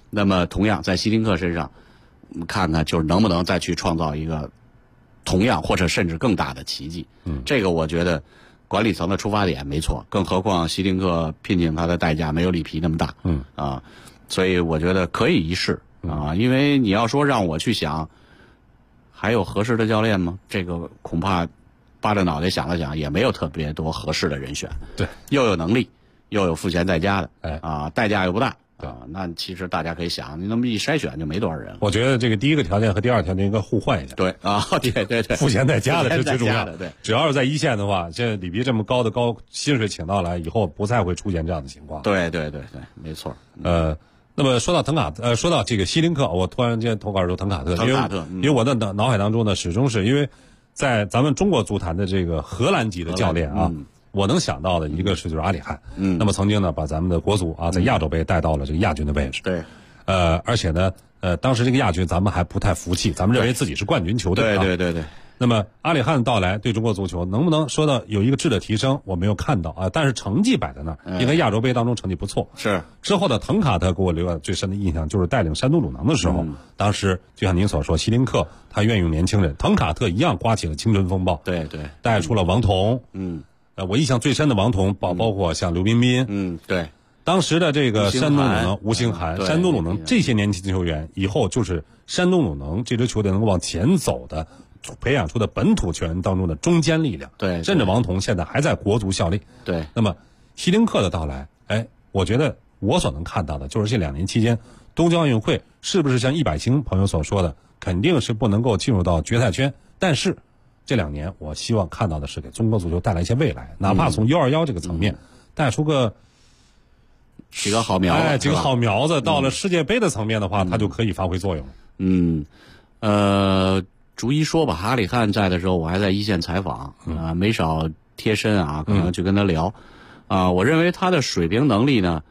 那么同样在希丁克身上，我们看看就是能不能再去创造一个同样或者甚至更大的奇迹。这个我觉得管理层的出发点没错，更何况希丁克聘请他的代价没有里皮那么大。所以我觉得可以一试啊，因为你要说让我去想还有合适的教练吗？这个恐怕扒着脑袋想了想，也没有特别多合适的人选。 对， 又有能力，又有付钱在家的，代价又不大。那其实大家可以想，你那么一筛选就没多少人了。 我觉得这个第一个条件和第二个条件应该互换一下。 对对， 付钱在家的是最重要的。对， 只要是在一线的话，现在里皮这么高薪水请到来以后，不再会出现这样的情况。 对，没错。 那么说到说到这个希林克，我突然间投稿说滕卡特，因为我的脑海当中呢，始终是因为在咱们中国足坛的这个荷兰籍的教练啊。我能想到的一个是就是阿里汉，那么曾经呢把咱们的国足啊在亚洲杯带到了这个亚军的位置， 对， 而且呢当时这个亚军咱们还不太服气，咱们认为自己是冠军球队， 对。 那么阿里汉的到来对中国足球能不能说到有一个质的提升，我没有看到啊，但是成绩摆在那儿，应该亚洲杯当中成绩不错。 是之后的滕卡特给我留下最深的印象就是带领山东鲁能的时候，当时就像您所说，希林克他愿意用年轻人，滕卡特一样刮起了青春风暴， 对， 带出了王彤，我印象最深的王彤，包括像刘彬彬， 对， 当时的这个山东鲁能、吴兴涵、山东鲁能这些年轻球员，以后就是山东鲁能这支球队能够往前走的，培养出的本土球员当中的中坚力量。 对， 甚至王彤现在还在国足效力。 对， 那么希林克的到来，我觉得我所能看到的就是这2年期间，东京奥运会是不是像100星朋友所说的，肯定是不能够进入到决赛圈，但是这2年，我希望看到的是给中国足球带来一些未来，哪怕从121这个层面带出个几个好苗子， 几个好苗子，到了世界杯的层面的话，它就可以发挥作用。 逐一说吧。阿里汉在的时候，我还在一线采访，没少贴身啊，可能去跟他聊。我认为他的水平能力呢，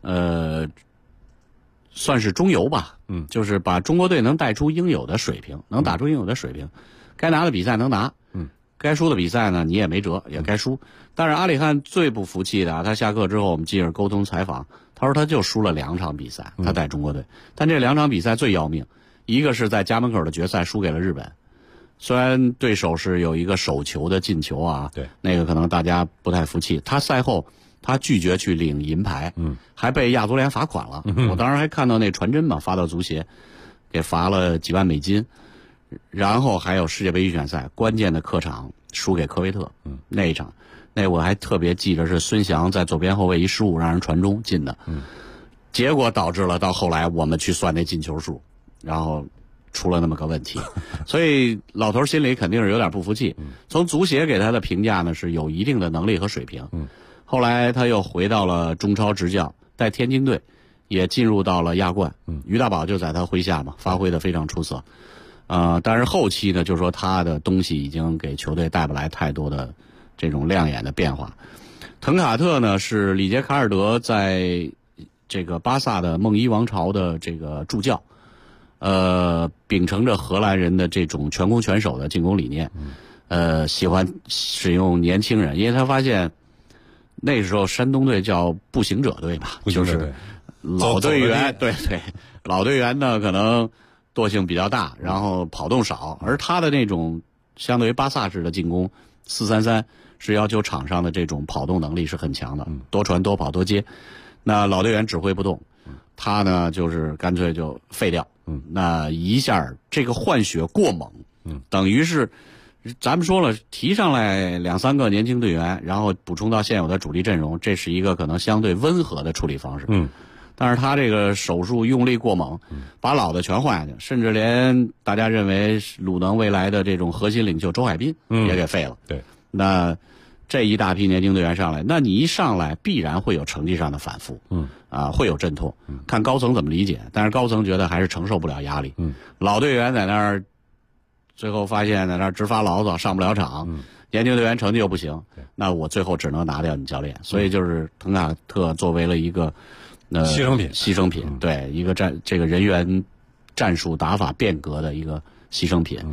算是中游吧。就是把中国队能带出应有的水平，能打出应有的水平。该拿的比赛能拿，该输的比赛呢你也没辙，也该输。但是阿里汉最不服气的，他下课之后我们记者沟通采访，他说他就输了2场比赛，他带中国队，但这2场比赛最要命，一个是在家门口的决赛输给了日本，虽然对手是有一个手球的进球啊， 对， 那个可能大家不太服气。他赛后他拒绝去领银牌，还被亚足联罚款了。我当时还看到那传真嘛，发到足协，给罚了几万美金。然后还有世界杯预选赛关键的客场输给科威特，那一场，那我还特别记着是孙祥在左边后卫一失误让人传中进的，结果导致了到后来我们去算那进球数，然后出了那么个问题，所以老头心里肯定是有点不服气。从足协给他的评价呢是有一定的能力和水平，后来他又回到了中超执教，带天津队也进入到了亚冠，于大宝就在他麾下嘛，发挥的非常出色。但是后期呢，就是说他的东西已经给球队带不来太多的这种亮眼的变化。滕卡特呢是里杰卡尔德在这个巴萨的梦一王朝的这个助教，秉承着荷兰人的这种全攻全守的进攻理念，喜欢使用年轻人，因为他发现那时候山东队叫步行者队吧，就是老队员，对，老队员呢可能惰性比较大，然后跑动少，而他的那种相对于巴萨式的进攻4-3-3是要求场上的这种跑动能力是很强的，多传多跑多接。那老队员指挥不动，他呢就是干脆就废掉。那一下这个换血过猛，等于是咱们说了提上来2-3个年轻队员，然后补充到现有的主力阵容，这是一个可能相对温和的处理方式。但是他这个手术用力过猛，把老的全换下去，甚至连大家认为鲁能未来的这种核心领袖周海滨也给废了。 对， 那这一大批年轻队员上来，那你一上来必然会有成绩上的反复，会有阵痛，看高层怎么理解。但是高层觉得还是承受不了压力，老队员在那儿，最后发现在那儿直发牢骚，上不了场，年轻队员成绩又不行，那我最后只能拿掉你教练。所以就是滕卡特作为了一个牺牲品，对，一个这个人员战术打法变革的一个牺牲品。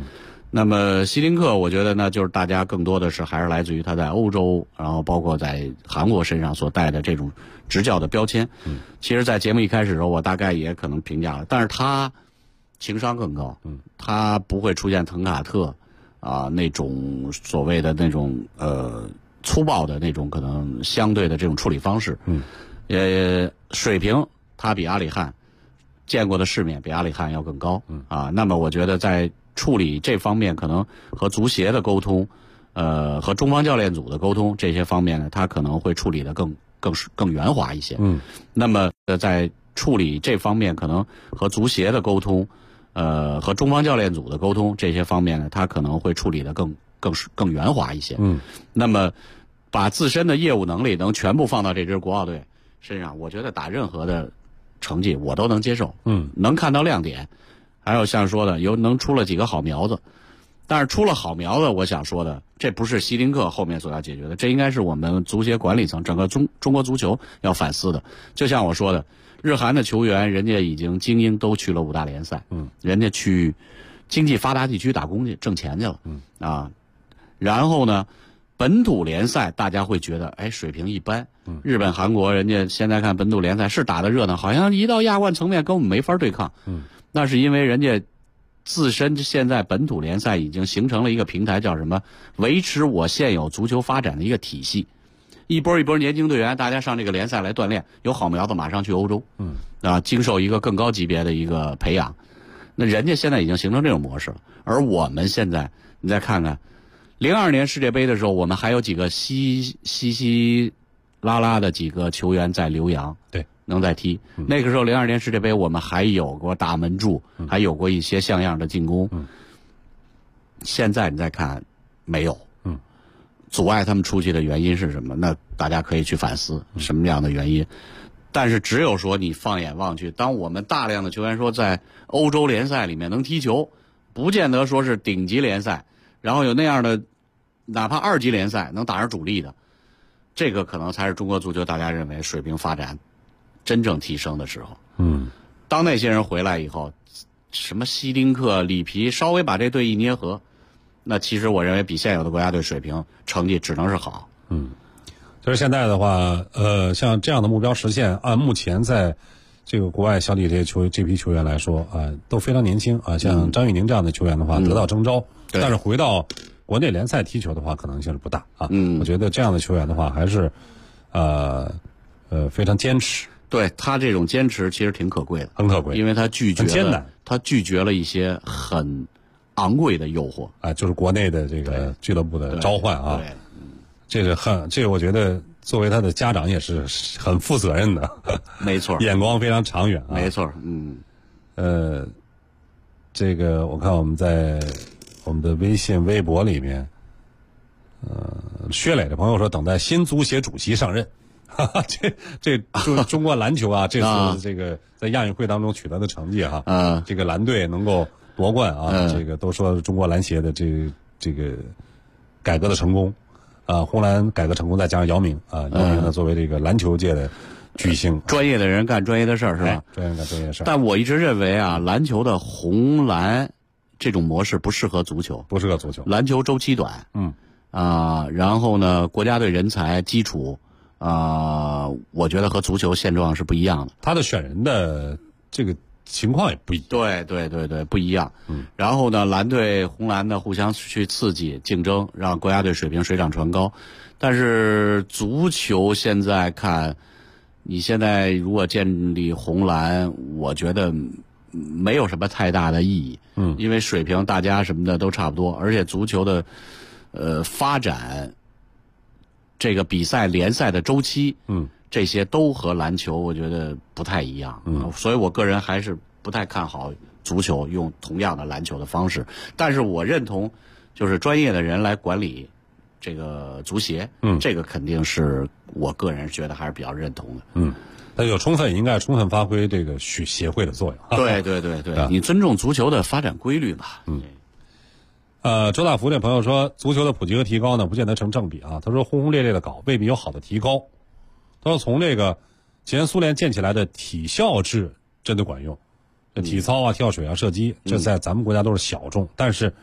那么希林克，我觉得呢，就是大家更多的是还是来自于他在欧洲，然后包括在韩国身上所带的这种执教的标签。其实，在节目一开始的时候，我大概也可能评价了，但是他情商更高，他不会出现滕卡特那种所谓的那种粗暴的那种可能相对的这种处理方式。水平他比阿里汉见过的世面比阿里汉要更高。那么我觉得在处理这方面，可能和足协的沟通，和中方教练组的沟通这些方面呢，他可能会处理的更圆滑一些。那么在处理这方面，可能和足协的沟通，和中方教练组的沟通这些方面呢，他可能会处理的更圆滑一些。那么把自身的业务能力能全部放到这支国奥队身上，我觉得打任何的成绩我都能接受。能看到亮点。还有像说的能出了几个好苗子，但是出了好苗子，我想说的，这不是希林克后面所要解决的，这应该是我们足协管理层整个中国足球要反思的。就像我说的，日韩的球员人家已经精英都去了5大联赛，人家去经济发达地区打工去挣钱去了，然后呢，本土联赛大家会觉得水平一般，日本韩国人家现在看本土联赛是打得热闹，好像一到亚冠层面跟我们没法对抗。那是因为人家自身现在本土联赛已经形成了一个平台，叫什么？维持我现有足球发展的一个体系。一波一波年轻队员，大家上这个联赛来锻炼，有好苗子马上去欧洲，经受一个更高级别的一个培养。那人家现在已经形成这种模式了，而我们现在你再看看，02年世界杯的时候，我们还有几个稀拉拉的几个球员在留洋， 对。 能再踢。那个时候02年世界杯我们还有过大门柱，还有过一些像样的进攻。现在你再看没有。阻碍他们出去的原因是什么？那大家可以去反思什么样的原因。但是只有说你放眼望去，当我们大量的球员说在欧洲联赛里面能踢球，不见得说是顶级联赛，然后有那样的哪怕2级联赛能打上主力的，这个可能才是中国足球大家认为水平发展真正提升的时候。当那些人回来以后，什么希林克、里皮稍微把这队一捏合，那其实我认为比现有的国家队水平成绩只能是好。 就是现在的话，像这样的目标实现，按目前在这个国外效力这批球员来说都非常年轻像张玉宁这样的球员的话，得到征召，但是回到国内联赛踢球的话，可能性是不大我觉得这样的球员的话，还是非常坚持。 对，他这种坚持其实挺可贵的， 很可贵， 因为他拒绝了， 很艰难， 他拒绝了一些很昂贵的诱惑就是国内的这个俱乐部的召唤这个我觉得作为他的家长也是很负责任的， 没错， 眼光非常长远没错。 这个我看我们在我们的微信微博里面，薛磊的朋友说等待新足协主席上任。这中国篮球这次这个在亚运会当中取得的成绩这个蓝队能够夺冠这个都说中国篮协的这个改革的成功红蓝改革成功，再加上姚明姚明呢作为这个篮球界的巨星， 专业的人干专业的事儿是吧？ 专业干专业的事儿。 但我一直认为篮球的红蓝这种模式不适合足球， 不适合足球。 篮球周期短，然后呢，国家队人才基础。我觉得和足球现状是不一样的， 他的选人的这个情况也不一样。 对，不一样。然后呢，蓝队、红蓝的互相去刺激竞争，让国家队水平水涨船高。但是足球现在看，你现在如果建立红蓝，我觉得没有什么太大的意义。因为水平大家什么的都差不多，而且足球的发展。这个比赛联赛的周期，这些都和篮球我觉得不太一样，所以我个人还是不太看好足球用同样的篮球的方式。但是我认同，就是专业的人来管理这个足协，这个肯定是我个人觉得还是比较认同的。 他应该充分发挥这个协会的作用。 对，你尊重足球的发展规律吧。 周大福这朋友说，足球的普及和提高呢，不见得成正比他说轰轰烈烈的搞，未必有好的提高。他说从这个前苏联建起来的体校制真的管用，体操跳水射击，这在咱们国家都是小众，但是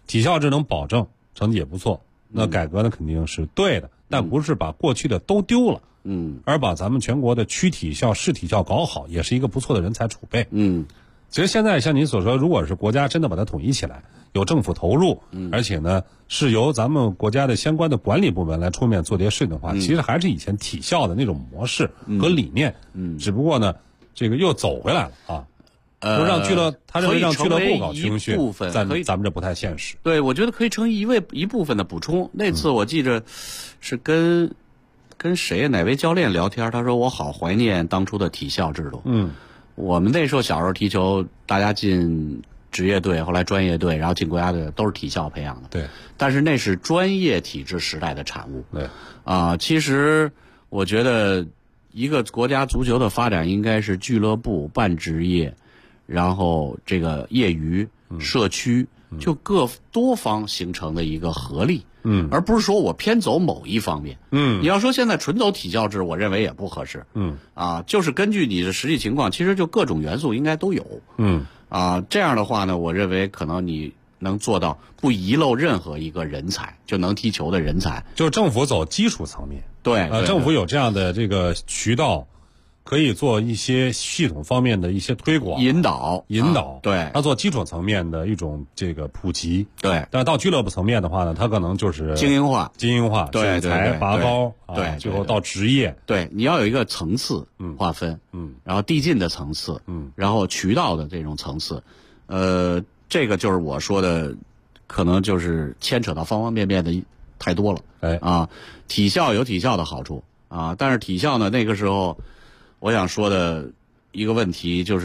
体校制能保证成绩也不错，那改革呢肯定是对的，但不是把过去的都丢了，而把咱们全国的区体校、市体校搞好，也是一个不错的人才储备。其实现在像您所说，如果是国家真的把它统一起来，有政府投入，而且呢是由咱们国家的相关的管理部门来出面做这些事情的话，其实还是以前体校的那种模式和理念，只不过呢这个又走回来了啊。就让他认为让俱乐部搞青训，咱们这不太现实。 对，我觉得可以成一部分的补充。那次我记着是跟谁哪位教练聊天，他说我好怀念当初的体校制度。我们那时候小时候踢球，大家进职业队，后来专业队，然后进国家队，都是体校培养的。 对。但是那是专业体制时代的产物。对。其实我觉得一个国家足球的发展应该是俱乐部、半职业，然后这个业余、社区，就各多方形成的一个合力。而不是说我偏走某一方面。你要说现在纯走体校制，我认为也不合适。就是根据你的实际情况，其实就各种元素应该都有。这样的话呢，我认为可能你能做到不遗漏任何一个人才，就能踢球的人才。 就是政府走基础层面。 对， 政府有这样的这个渠道，可以做一些系统方面的一些推广、 引导。 对，他做基础层面的一种这个普及。 对， 但是到俱乐部层面的话呢，他可能就是精英化， 对，才拔高， 对， 最后到职业。 对，你要有一个层次划分，然后递进的层次，然后渠道的这种层次，这个就是我说的，可能就是牵扯到方方面面的太多了。体校有体校的好处但是体校呢，那个时候。我想说的一个问题就是，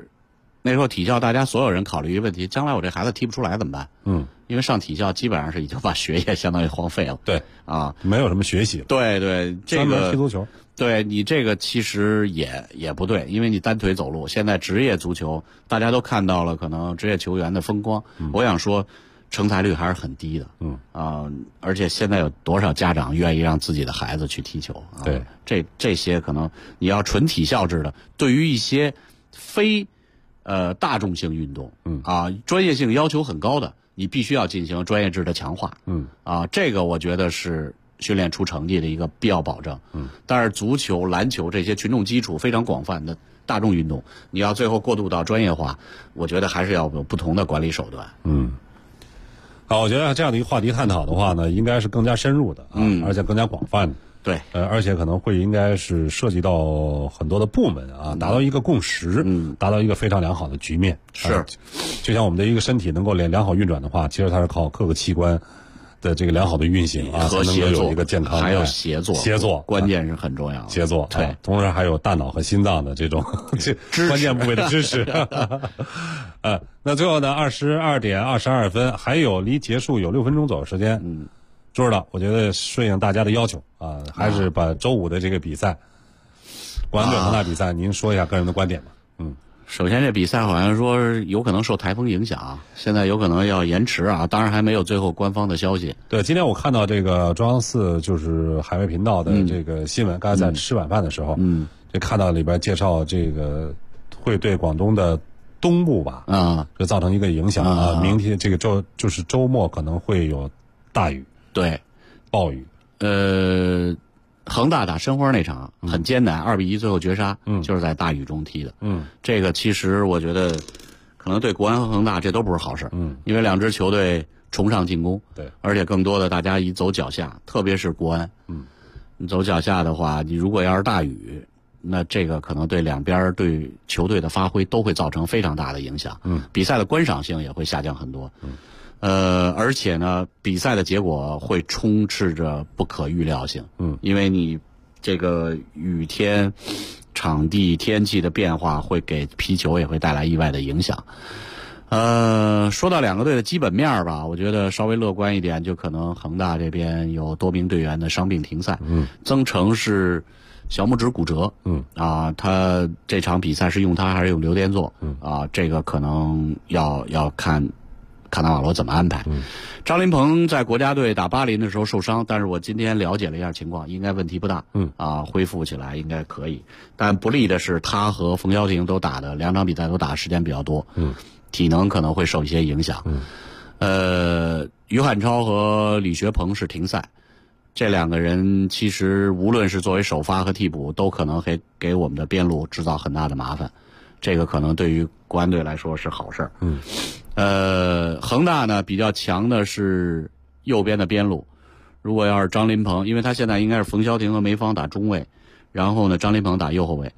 那时候体校大家所有人考虑一个问题：将来我这孩子踢不出来怎么办？因为上体校基本上是已经把学业相当于荒废了。 对没有什么学习。 对，这个踢足球。 对你这个其实也不对，因为你单腿走路。现在职业足球大家都看到了，可能职业球员的风光。我想说。成才率还是很低的，而且现在有多少家长愿意让自己的孩子去踢球？对，这些可能你要纯体校制的，对于一些非大众性运动，专业性要求很高的，你必须要进行专业制的强化，这个我觉得是训练出成绩的一个必要保证。但是足球、篮球这些群众基础非常广泛的大众运动，你要最后过渡到专业化，我觉得还是要有不同的管理手段。 好，我觉得这样的一个话题探讨的话呢，应该是更加深入的而且更加广泛的。 对， 而且可能会应该是涉及到很多的部门达到一个共识，达到一个非常良好的局面。 是， 就像我们的一个身体能够良好运转的话，其实它是靠各个器官的这个良好的运行和才能够有一个健康的， 还有协作，关键是很重要的。 协作， 对， 同时还有大脑和心脏的这种关键部位的支持。那最后呢，22点22分，还有离结束有6分钟左右时间。朱指导，我觉得顺应大家的要求还是把周五的这个比赛，国安队恒大比赛，您说一下个人的观点吧。 首先，这比赛好像说有可能受台风影响，现在有可能要延迟当然还没有最后官方的消息。 对，今天我看到这个中央4就是海外频道的这个新闻，刚才在吃晚饭的时候，就看到里边介绍这个会对广东的东部吧，就造成一个影响明天这个就是周末可能会有大雨， 对， 暴雨。 恒大打申花那场很艰难，2-1最后绝杀，就是在大雨中踢的。这个其实我觉得可能对国安和恒大这都不是好事。因为两支球队崇尚进攻， 对， 而且更多的大家以走脚下，特别是国安，你走脚下的话，你如果要是大雨，那这个可能对两边对球队的发挥都会造成非常大的影响。比赛的观赏性也会下降很多。而且呢，比赛的结果会充斥着不可预料性。因为你这个雨天、场地、天气的变化会给皮球也会带来意外的影响。说到两个队的基本面吧，我觉得稍微乐观一点，就可能恒大这边有多名队员的伤病停赛。曾诚是小拇指骨折。他这场比赛是用他还是用刘殿座？这个可能要看卡纳瓦罗怎么安排。张琳芃在国家队打巴林的时候受伤，但是我今天了解了一下情况，应该问题不大。恢复起来应该可以。但不利的是他和冯潇霆都打的2场比赛都打的时间比较多，体能可能会受一些影响。 于汉超和李学鹏是停赛，这两个人其实无论是作为首发和替补，都可能会给我们的边路制造很大的麻烦。这个可能对于国安队来说是好事。恒大呢比较强的是右边的边路，如果要是张琳芃，因为他现在应该是冯潇霆和梅芳打中卫，然后呢张琳芃打右后卫。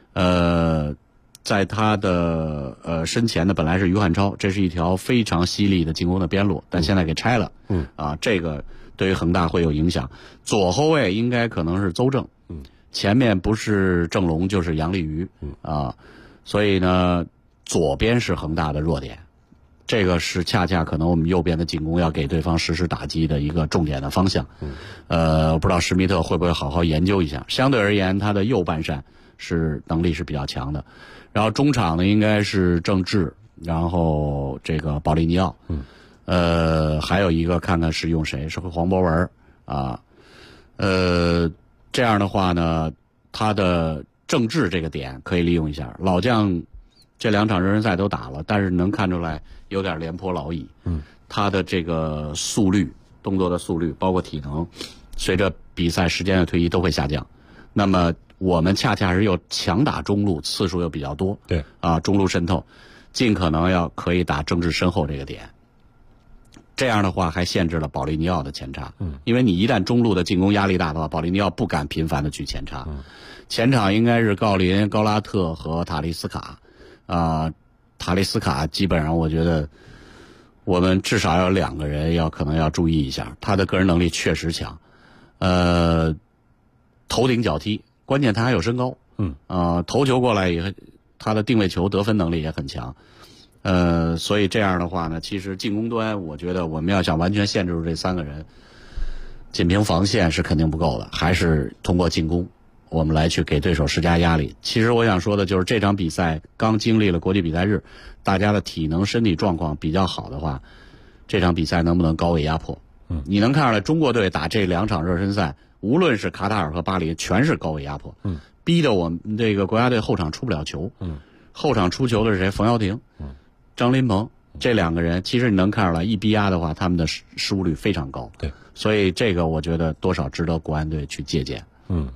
在他的身前呢本来是于汉超，这是一条非常犀利的进攻的边路，但现在给拆了。这个对于恒大会有影响。左后卫应该可能是邹正，前面不是郑龙就是杨立瑜，所以呢左边是恒大的弱点，这个是恰恰可能我们右边的进攻要给对方实施打击的一个重点的方向。不知道施密特会不会好好研究一下。相对而言，他的右半扇是能力是比较强的。然后中场呢应该是郑智，然后这个保利尼奥，还有一个看看是用谁，是黄博文啊。这样的话呢，他的郑智这个点可以利用一下。老将这2场热身赛都打了，但是能看出来有点廉颇老矣。他的这个速率、动作的速率，包括体能，随着比赛时间的推移都会下降。那么我们恰恰是又强打中路，次数又比较多。 对中路渗透，尽可能可以打郑智身后这个点。这样的话还限制了保利尼奥的前插。因为你一旦中路的进攻压力大的话，保利尼奥不敢频繁的去前插。前场应该是郜林、高拉特和塔利斯卡。塔利斯卡基本上我觉得我们至少要2个人可能要注意一下，他的个人能力确实强。头顶脚踢，关键他还有身高。头球过来也，他的定位球得分能力也很强。所以这样的话呢，其实进攻端我觉得我们要想完全限制住这3个人，仅凭防线是肯定不够的，还是通过进攻我们来去给对手施加压力。其实我想说的就是这场比赛刚经历了国际比赛日，大家的体能身体状况比较好的话，这场比赛能不能高位压迫？你能看出来中国队打这2场热身赛，无论是卡塔尔和巴黎全是高位压迫，逼得我们这个国家队后场出不了球。后场出球的是谁？冯潇霆、张琳芃，这2个人其实你能看出来，一逼压的话他们的失误率非常高。 对， 所以这个我觉得多少值得国安队去借鉴。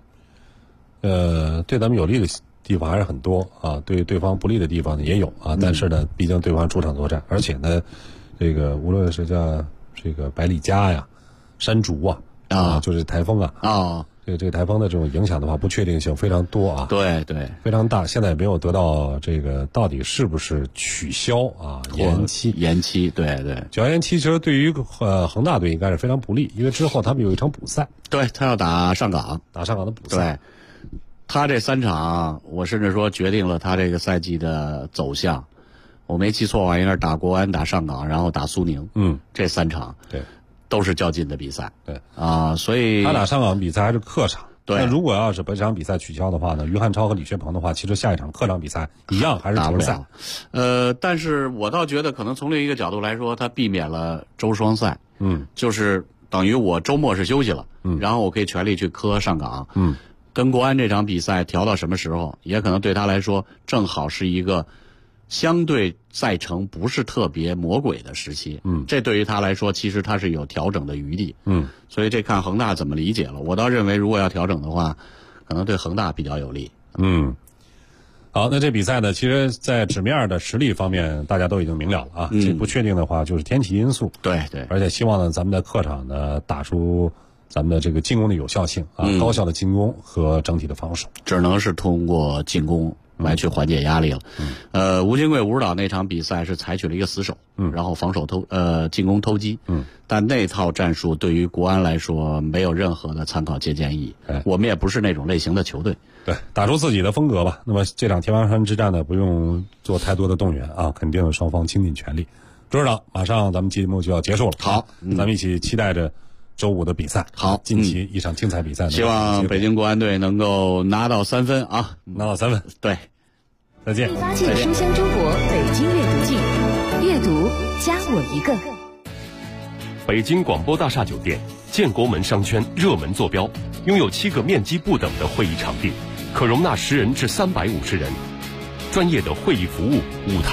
对咱们有利的地方还是很多啊，对对方不利的地方呢也有啊。但是呢，毕竟对方主场作战，而且呢，这个无论是叫这个百里佳呀、山竹就是台风这个台风的这种影响的话，不确定性非常多啊。 对， 非常大。现在也没有得到这个到底是不是取消延期。对。只要延期，其实对于恒大队应该是非常不利，因为之后他们有一场补赛。 对，他要打上港的补赛。 对，他这3场，我甚至说决定了他这个赛季的走向。我没记错的话，应该是打国安、打上港，然后打苏宁。这3场对都是较劲的比赛。 对所以他打上港比赛还是客场。 对， 那如果要是本场比赛取消的话呢，于汉超和李学鹏的话，其实下一场客场比赛一样还是球赛。 但是我倒觉得可能从另一个角度来说，他避免了周双赛。就是等于我周末是休息了，然后我可以全力去磕上港。跟国安这场比赛调到什么时候，也可能对他来说正好是一个相对赛程不是特别魔鬼的时期。这对于他来说其实他是有调整的余地。所以这看恒大怎么理解了。我倒认为如果要调整的话，可能对恒大比较有利。 好，那这比赛呢，其实在纸面的实力方面大家都已经明了了啊。这不确定的话就是天气因素。 对， 而且希望呢咱们的客场呢打出咱们的这个进攻的有效性高效的进攻和整体的防守， 只能是通过进攻来去缓解压力了。吴金贵武指导那场比赛是采取了一个死守，然后防守进攻偷鸡，但那套战术对于国安来说没有任何的参考借鉴意义。我们也不是那种类型的球队。 对，打出自己的风格吧。那么这场天王山之战呢，不用做太多的动员肯定双方倾尽全力。朱指导，马上咱们节目就要结束了。 好， 咱们一起期待着周五的比赛。 好， 近期一场精彩比赛。 希望北京国安队能够拿到3分啊， 拿到3分。 对， 再见。 发现书香中国北京阅读季，阅读加我一个。 北京广播大厦酒店，建国门商圈热门坐标，拥有7个面积不等的会议场地，可容纳10人至350人，专业的会议服务、舞台。